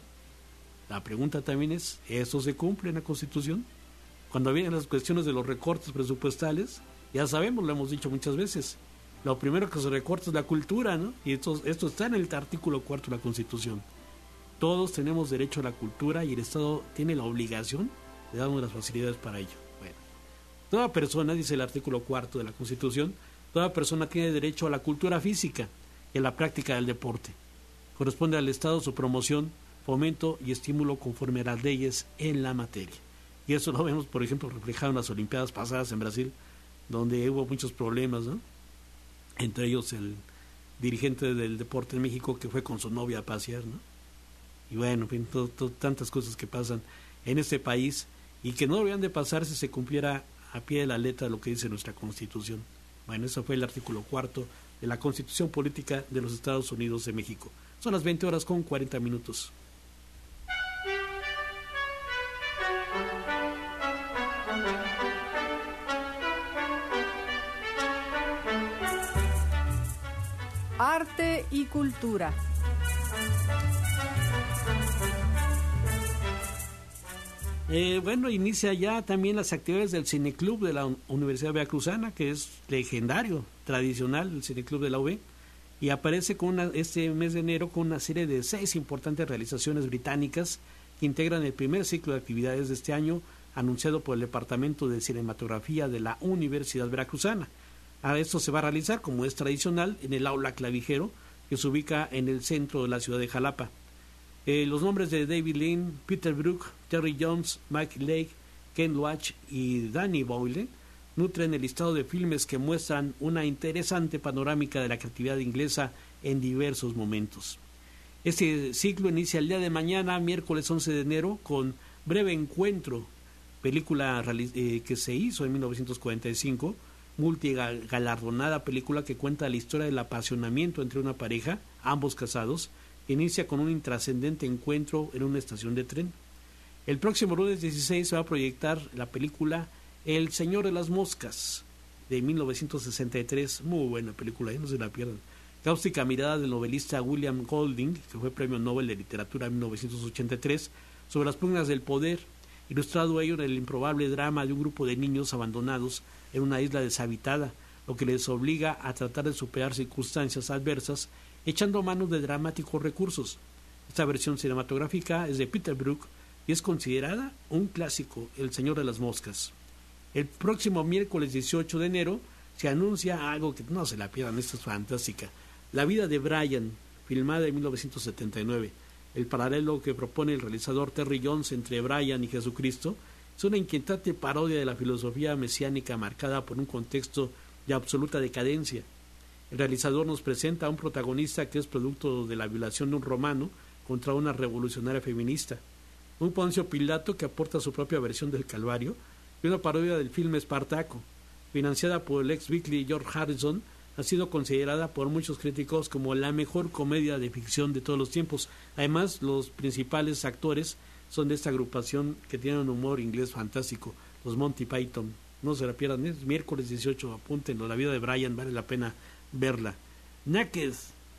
La pregunta también es, ¿eso se cumple en la Constitución? Cuando vienen las cuestiones de los recortes presupuestales, ya sabemos, lo hemos dicho muchas veces, lo primero que se recorta es la cultura, ¿no? Y esto, esto está en el artículo cuarto de la Constitución. Todos tenemos derecho a la cultura y el Estado tiene la obligación de darnos las facilidades para ello. Bueno, toda persona, dice el artículo cuarto de la Constitución, toda persona tiene derecho a la cultura física y a la práctica del deporte. Corresponde al Estado su promoción, fomento y estímulo conforme a las leyes en la materia. Y eso lo vemos, por ejemplo, reflejado en las Olimpiadas pasadas en Brasil, donde hubo muchos problemas, ¿no? Entre ellos el dirigente del deporte en México que fue con su novia a pasear, ¿no? Y bueno, en fin, todo, todo, tantas cosas que pasan en este país y que no deberían de pasar si se cumpliera a pie de la letra lo que dice nuestra Constitución. Bueno, eso fue el artículo cuarto de la Constitución Política de los Estados Unidos de México. Son las veinte horas con cuarenta minutos. Arte y cultura. Eh, bueno, inicia ya también las actividades del Cineclub de la Universidad Veracruzana, que es legendario, tradicional, el Cineclub de la U B, y aparece con una, este mes de enero con una serie de seis importantes realizaciones británicas que integran el primer ciclo de actividades de este año, anunciado por el Departamento de Cinematografía de la Universidad Veracruzana. A esto se va a realizar, como es tradicional, en el Aula Clavijero, que se ubica en el centro de la ciudad de Jalapa. Eh, los nombres de David Lean, Peter Brook, Terry Jones, Mike Leigh, Ken Loach y Danny Boyle nutren el listado de filmes que muestran una interesante panorámica de la creatividad inglesa en diversos momentos. Este ciclo inicia el día de mañana, miércoles once de enero, con Breve Encuentro, película eh, que se hizo en mil novecientos cuarenta y cinco, multigalardonada película que cuenta la historia del apasionamiento entre una pareja, ambos casados, que inicia con un intrascendente encuentro en una estación de tren. El próximo lunes dieciséis se va a proyectar la película El Señor de las Moscas, de mil novecientos sesenta y tres, muy buena película, ¿eh? No se la pierdan. Cáustica mirada del novelista William Golding, que fue Premio Nobel de Literatura en mil novecientos ochenta y tres, sobre las pugnas del poder, ilustrado ello en el improbable drama de un grupo de niños abandonados en una isla deshabitada, lo que les obliga a tratar de superar circunstancias adversas echando manos de dramáticos recursos. Esta versión cinematográfica es de Peter Brook y es considerada un clásico, El Señor de las Moscas. El próximo miércoles dieciocho de enero se anuncia algo que no se la pierdan, esto es fantástica: La vida de Brian, filmada en mil novecientos setenta y nueve. El paralelo que propone el realizador Terry Jones entre Brian y Jesucristo es una inquietante parodia de la filosofía mesiánica marcada por un contexto de absoluta decadencia. El realizador nos presenta a un protagonista que es producto de la violación de un romano contra una revolucionaria feminista, un Poncio Pilato que aporta su propia versión del Calvario y una parodia del filme Espartaco, financiada por el ex Beatle George Harrison. Ha sido considerada por muchos críticos como la mejor comedia de ficción de todos los tiempos. Además, los principales actores son de esta agrupación que tiene un humor inglés fantástico, los Monty Python. No se la pierdan, es miércoles dieciocho, apúntenlo, La vida de Brian, vale la pena verla. Naked,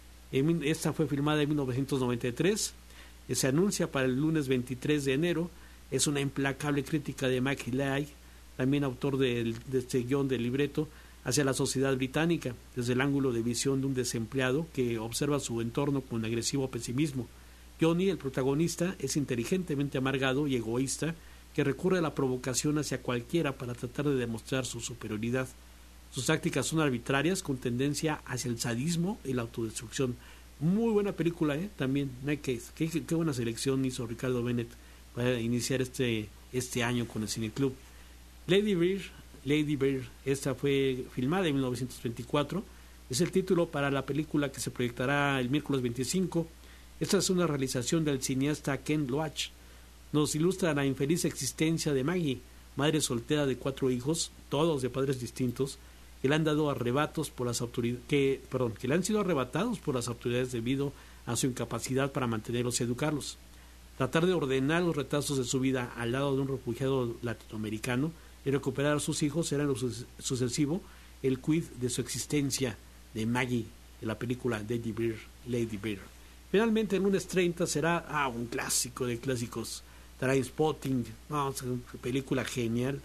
esta fue filmada en mil novecientos noventa y tres, se anuncia para el lunes veintitrés de enero, es una implacable crítica de Mike Leigh, también autor de, de este guión del libreto, hacia la sociedad británica, desde el ángulo de visión de un desempleado que observa su entorno con agresivo pesimismo. Johnny, el protagonista, es inteligentemente amargado y egoísta, que recurre a la provocación hacia cualquiera para tratar de demostrar su superioridad. Sus tácticas son arbitrarias, con tendencia hacia el sadismo y la autodestrucción. Muy buena película, ¿eh? También, Naked. Qué, qué, qué buena selección hizo Ricardo Bennett para iniciar este, este año con el Cineclub. Lady Bird, Lady Bird, esta fue filmada en mil novecientos veinticuatro, es el título para la película que se proyectará el miércoles veinticinco. Esta es una realización del cineasta Ken Loach. Nos ilustra la infeliz existencia de Maggie, madre soltera de cuatro hijos, todos de padres distintos, que le han dado arrebatos por las autoridades, que, perdón, que le han sido arrebatados por las autoridades debido a su incapacidad para mantenerlos y educarlos. Tratar de ordenar los retazos de su vida al lado de un refugiado latinoamericano y recuperar a sus hijos será lo sucesivo el quid de su existencia de Maggie, de la película Lady Bird, Lady Bird. Finalmente, el lunes treinta será ah, un clásico de clásicos, Trainspotting, no, es una película genial,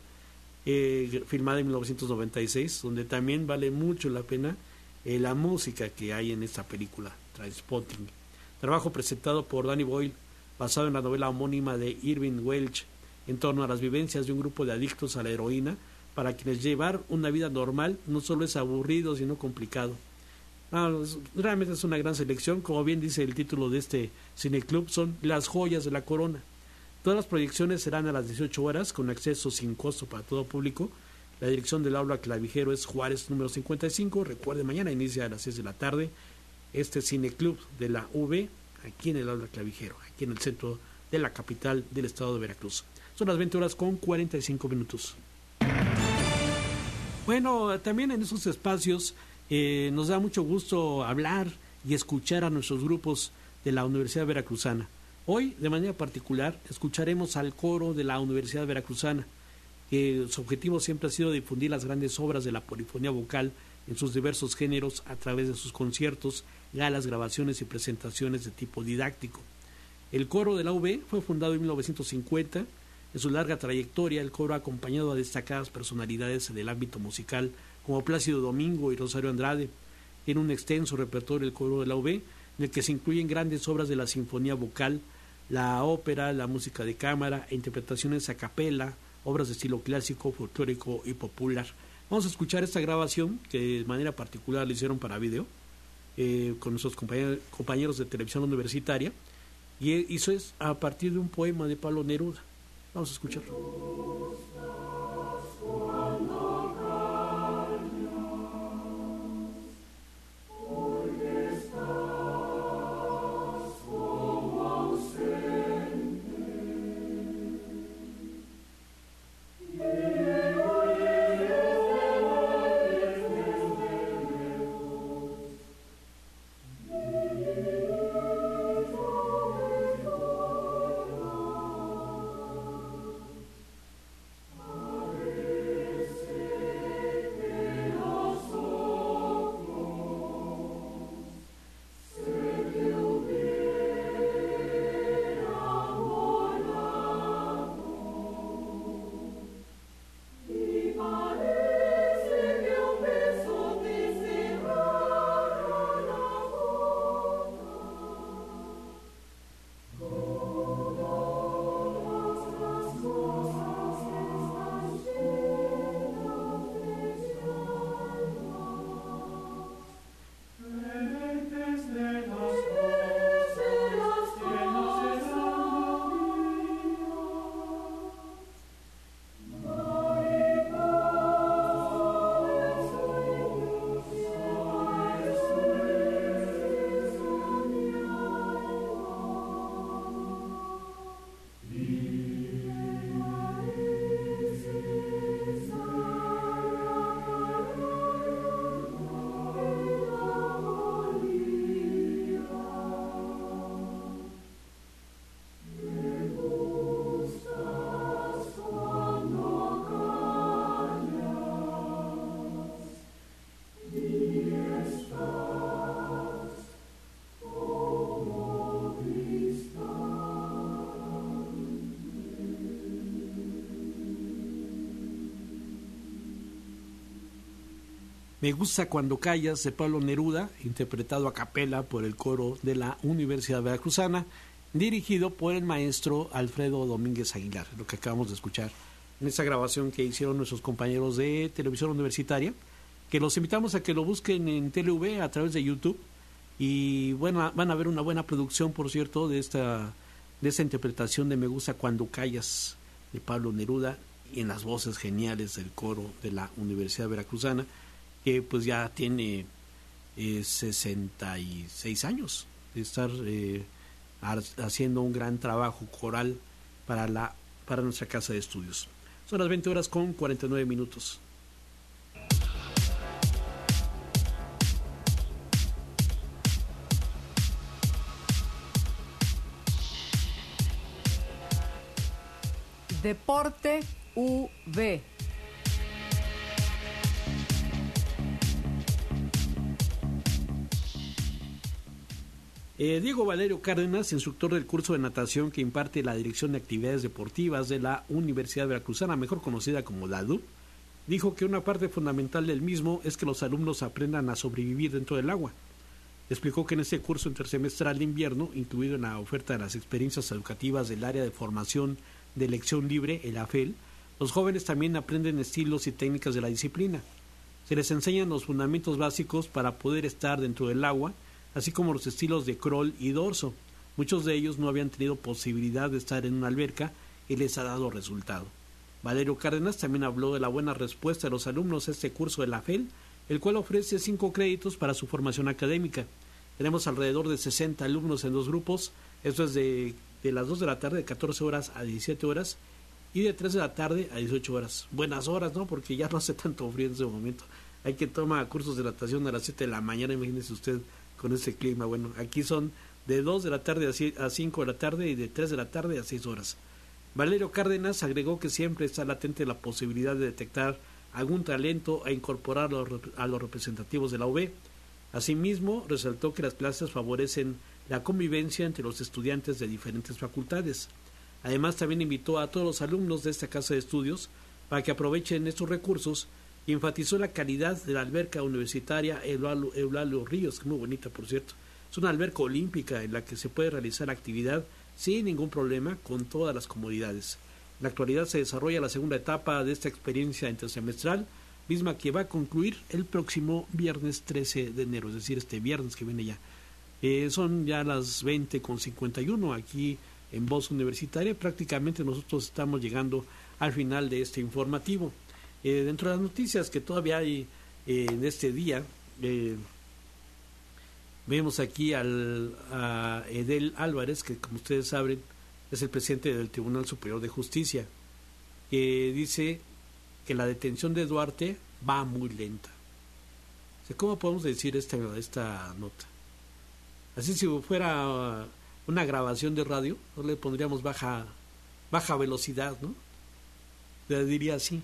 eh, filmada en mil novecientos noventa y seis, donde también vale mucho la pena eh, la música que hay en esta película, Trainspotting. Trabajo presentado por Danny Boyle, basado en la novela homónima de Irving Welsh, en torno a las vivencias de un grupo de adictos a la heroína, para quienes llevar una vida normal no solo es aburrido, sino complicado. No, realmente es una gran selección, como bien dice el título de este cineclub, son las joyas de la corona. Todas las proyecciones serán a las dieciocho horas, con acceso sin costo para todo público. La dirección del aula Clavijero es Juárez número cincuenta y cinco. Recuerde, mañana inicia a las seis de la tarde este cineclub de la U V, aquí en el aula Clavijero, aquí en el centro de la capital del estado de Veracruz. Son las veinte horas con cuarenta y cinco minutos. Bueno, también en esos espacios eh, nos da mucho gusto hablar y escuchar a nuestros grupos de la Universidad Veracruzana. Hoy, de manera particular, escucharemos al coro de la Universidad Veracruzana, que su objetivo siempre ha sido difundir las grandes obras de la polifonía vocal en sus diversos géneros a través de sus conciertos, galas, grabaciones y presentaciones de tipo didáctico. El coro de la U V fue fundado en mil novecientos cincuenta. En su larga trayectoria, el coro ha acompañado a destacadas personalidades del ámbito musical como Plácido Domingo y Rosario Andrade. Tiene un extenso repertorio el coro de la U V, en el que se incluyen grandes obras de la sinfonía vocal, la ópera, la música de cámara e interpretaciones a capela, obras de estilo clásico, folclórico y popular. Vamos a escuchar esta grabación que de manera particular le hicieron para video eh, con nuestros compañeros, compañeros de televisión universitaria, y eso es a partir de un poema de Pablo Neruda. Vamos a escucharlo. Me gusta cuando callas, de Pablo Neruda, interpretado a capela por el coro de la Universidad Veracruzana, dirigido por el maestro Alfredo Domínguez Aguilar, lo que acabamos de escuchar en esta grabación que hicieron nuestros compañeros de televisión universitaria, que los invitamos a que lo busquen en T L V a través de YouTube, y bueno, van a ver una buena producción, por cierto, de esta, de esta interpretación de Me gusta cuando callas, de Pablo Neruda, y en las voces geniales del coro de la Universidad Veracruzana, que pues ya tiene eh, sesenta y seis años de estar eh, haciendo un gran trabajo coral para, la, para nuestra casa de estudios. Son las veinte horas con cuarenta y nueve minutos. Deporte U V. Eh, Diego Valerio Cárdenas, instructor del curso de natación que imparte la Dirección de Actividades Deportivas de la Universidad Veracruzana, mejor conocida como la D U, dijo que una parte fundamental del mismo es que los alumnos aprendan a sobrevivir dentro del agua. Explicó que en este curso intersemestral de invierno, incluido en la oferta de las experiencias educativas del área de formación de elección libre, el A F E L, los jóvenes también aprenden estilos y técnicas de la disciplina. Se les enseñan los fundamentos básicos para poder estar dentro del agua, así como los estilos de crawl y dorso. Muchos de ellos no habían tenido posibilidad de estar en una alberca y les ha dado resultado. Valerio Cárdenas también habló de la buena respuesta de los alumnos a este curso de la A F E L, el cual ofrece cinco créditos para su formación académica. Tenemos alrededor de sesenta alumnos en dos grupos, esto es de, de las dos de la tarde, de catorce horas a diecisiete horas, y de tres de la tarde a dieciocho horas. Buenas horas, ¿no? Porque ya no hace tanto frío en ese momento. Hay que tomar cursos de natación a las siete de la mañana, imagínese usted con ese clima. Bueno, aquí son de dos de la tarde a cinco de la tarde y de tres de la tarde a seis horas. Valerio Cárdenas agregó que siempre está latente la posibilidad de detectar algún talento e incorporarlo a los representativos de la U B. Asimismo, resaltó que las clases favorecen la convivencia entre los estudiantes de diferentes facultades. Además, también invitó a todos los alumnos de esta casa de estudios para que aprovechen estos recursos y enfatizó la calidad de la alberca universitaria Eulalio Ríos, muy bonita por cierto. Es una alberca olímpica en la que se puede realizar actividad sin ningún problema con todas las comodidades. En la actualidad se desarrolla la segunda etapa de esta experiencia intersemestral, misma que va a concluir el próximo viernes trece de enero, es decir, este viernes que viene ya. Eh, son ya las veinte con cincuenta y uno aquí en Voz Universitaria. Prácticamente nosotros estamos llegando al final de este informativo. Eh, dentro de las noticias que todavía hay eh, en este día, eh, vemos aquí al, a Edel Álvarez, que como ustedes saben es el presidente del Tribunal Superior de Justicia, que dice que la detención de Duarte va muy lenta. O sea, ¿cómo podemos decir esta, esta nota? Así si fuera una grabación de radio, no le pondríamos baja, baja velocidad, ¿no? Le diría así: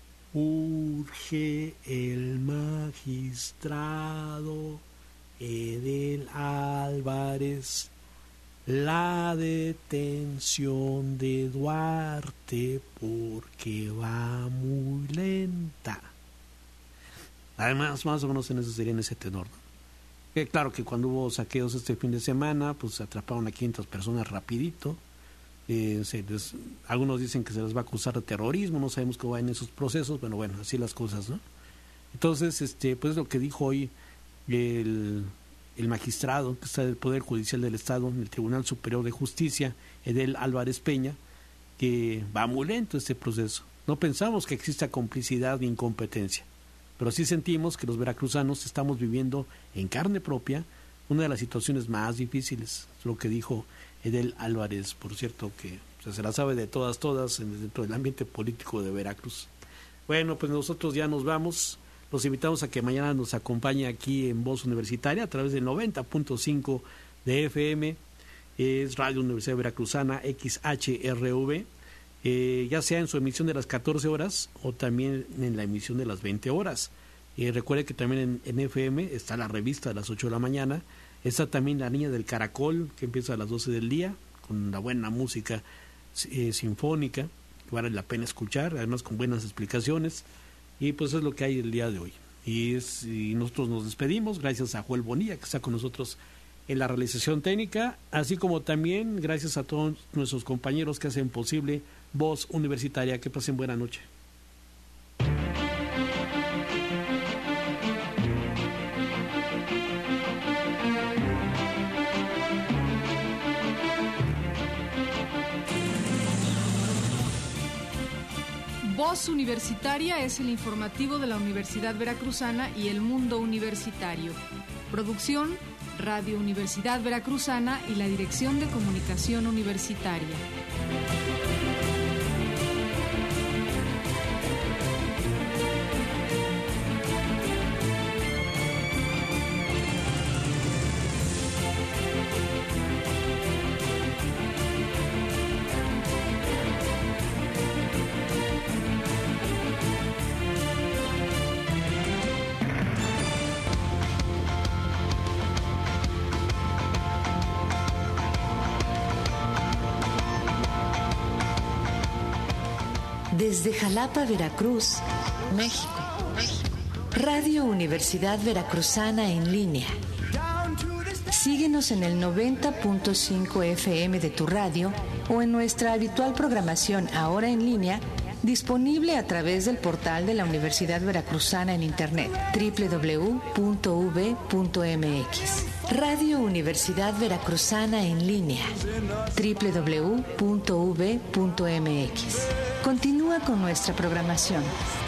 urge el magistrado Edel Álvarez la detención de Duarte porque va muy lenta. Además, más o menos en eso sería en ese tenor, ¿no? Que claro que cuando hubo saqueos este fin de semana, pues atraparon a quinientas personas rapidito. Eh, se les, algunos dicen que se les va a acusar de terrorismo, no sabemos cómo va en esos procesos, pero bueno, así las cosas, ¿no? Entonces, este, pues lo que dijo hoy el, el magistrado que está del Poder Judicial del Estado en el Tribunal Superior de Justicia, Edel Álvarez Peña, que va muy lento este proceso. No pensamos que exista complicidad ni incompetencia, pero sí sentimos que los veracruzanos estamos viviendo en carne propia una de las situaciones más difíciles. Es lo que dijo Edel Álvarez, por cierto, que o sea, se la sabe de todas, todas dentro del ambiente político de Veracruz. Bueno, pues nosotros ya nos vamos. Los invitamos a que mañana nos acompañe aquí en Voz Universitaria a través del noventa punto cinco de F M. Es Radio Universidad Veracruzana, X H R V. Eh, ya sea en su emisión de las catorce horas o también en la emisión de las veinte horas. Eh, recuerde que también en, en F M está la revista a las ocho de la mañana. Está también La Niña del Caracol, que empieza a las doce del día, con la buena música eh, sinfónica, que vale la pena escuchar, además con buenas explicaciones. Y pues es lo que hay el día de hoy. Y, es, y nosotros nos despedimos, gracias a Joel Bonilla, que está con nosotros en la realización técnica, así como también gracias a todos nuestros compañeros que hacen posible Voz Universitaria. Que pasen buena noche. Voz Universitaria es el informativo de la Universidad Veracruzana y el mundo universitario. Producción, Radio Universidad Veracruzana y la Dirección de Comunicación Universitaria. Desde Jalapa, Veracruz, México. Radio Universidad Veracruzana en línea. Síguenos en el noventa punto cinco F M de tu radio o en nuestra habitual programación ahora en línea, disponible a través del portal de la Universidad Veracruzana en Internet, doble u doble u doble u punto u v punto m x. Radio Universidad Veracruzana en línea, doble u doble u doble u punto u v punto m x. Continúa con nuestra programación.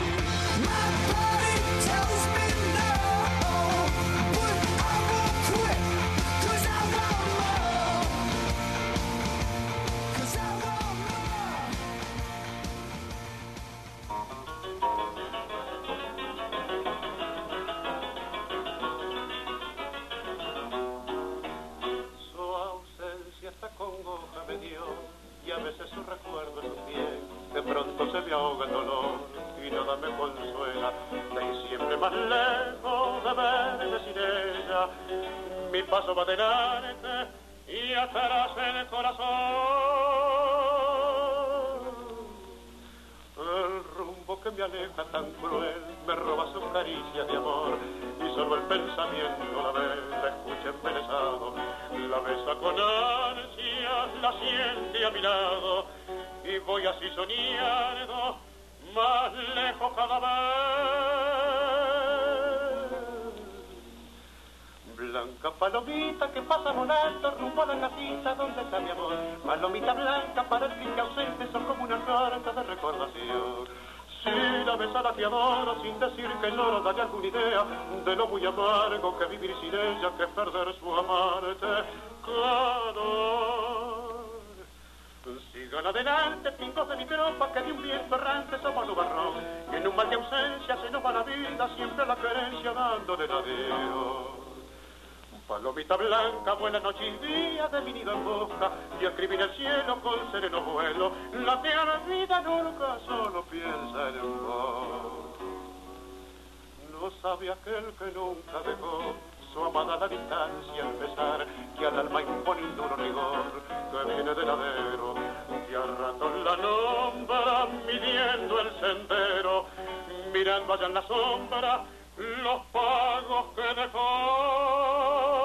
Paso va delante y atrás el corazón. El rumbo que me aleja tan cruel me roba su caricia de amor y solo el pensamiento la ve, la escucha embelesado, la besa con ansias, la siente a mi lado y voy así soñando más lejos cada vez. Blanca palomita que pasa volando rumbo a la casita donde está mi amor. Palomita blanca para el triste ausente son como una carta de recordación. Si la besada te adoro sin decir que lloro, dale alguna idea de lo muy amargo que vivir sin ella, que perder su amarte calor. Sigan adelante, pingos de mi tropa, que de un viento errante somos nubarrón. Y en un mal de ausencia se nos va la vida, siempre la querencia dándole el adiós. Palomita blanca, buena noche y día de mi nido en busca, y escribí en el cielo con sereno vuelo, la tierra vida nunca solo piensa en vos. No sabe aquel que nunca dejó su amada a la distancia al pesar, que al alma impone un duro rigor, que viene del ladero, que a ratos la nombra midiendo el sendero, mirando allá en la sombra los pagos que dejó.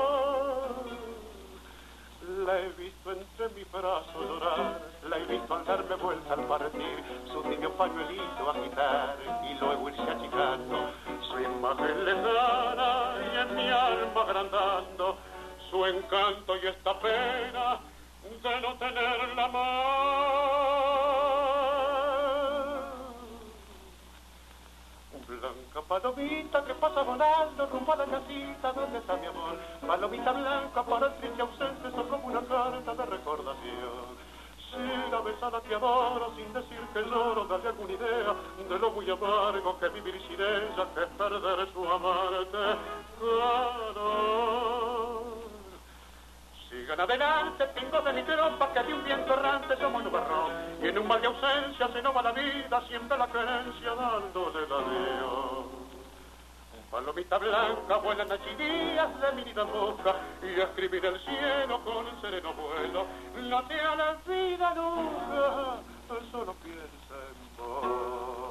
La he visto entre mis brazos llorar, la he visto al darme vuelta al partir, su tibio pañuelito agitar y luego irse achicando, su imagen lejana y en mi alma agrandando, su encanto y esta pena de no tenerla más. Blanca palomita que pasa volando rumbo a la casita donde está mi amor. Palomita blanca para el triste ausente son como una carta de recordación. Si la besada te adoro sin decir que lloro, dale alguna idea de lo muy amargo que vivir sin ella, que perder su amarte calor. Sigan adelante, pingos de mi tropa, que de un viento errante somos nubarrón. Y en un mal de ausencia se nos va la vida, siempre la querencia dándole el adiós. Palomita blanca, buenas noches y días de mi vida en busca, y escribir el cielo con un sereno vuelo. No te a la vida nunca, solo piensa en vos.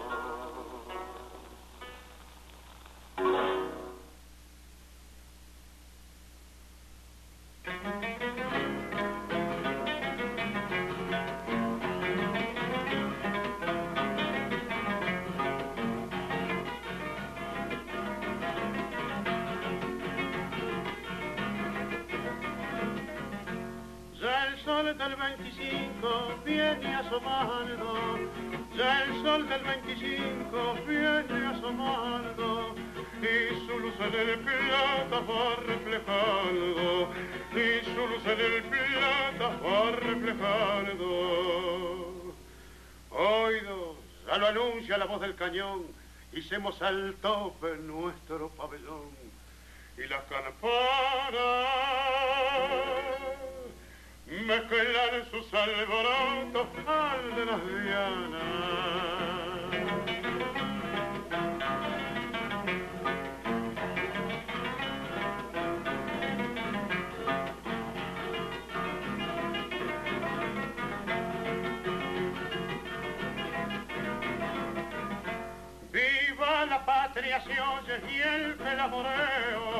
Del veinticinco viene asomando, ya el sol del veinticinco viene asomando, y su luz en el plata va reflejando, y su luz en el plata va reflejando. Oídos, ya lo anuncia la voz del cañón, hicimos al tope nuestro pabellón, y las campanas mezclan sus alborotos al de las dianas. Viva la patria se oye y el pelamoreo.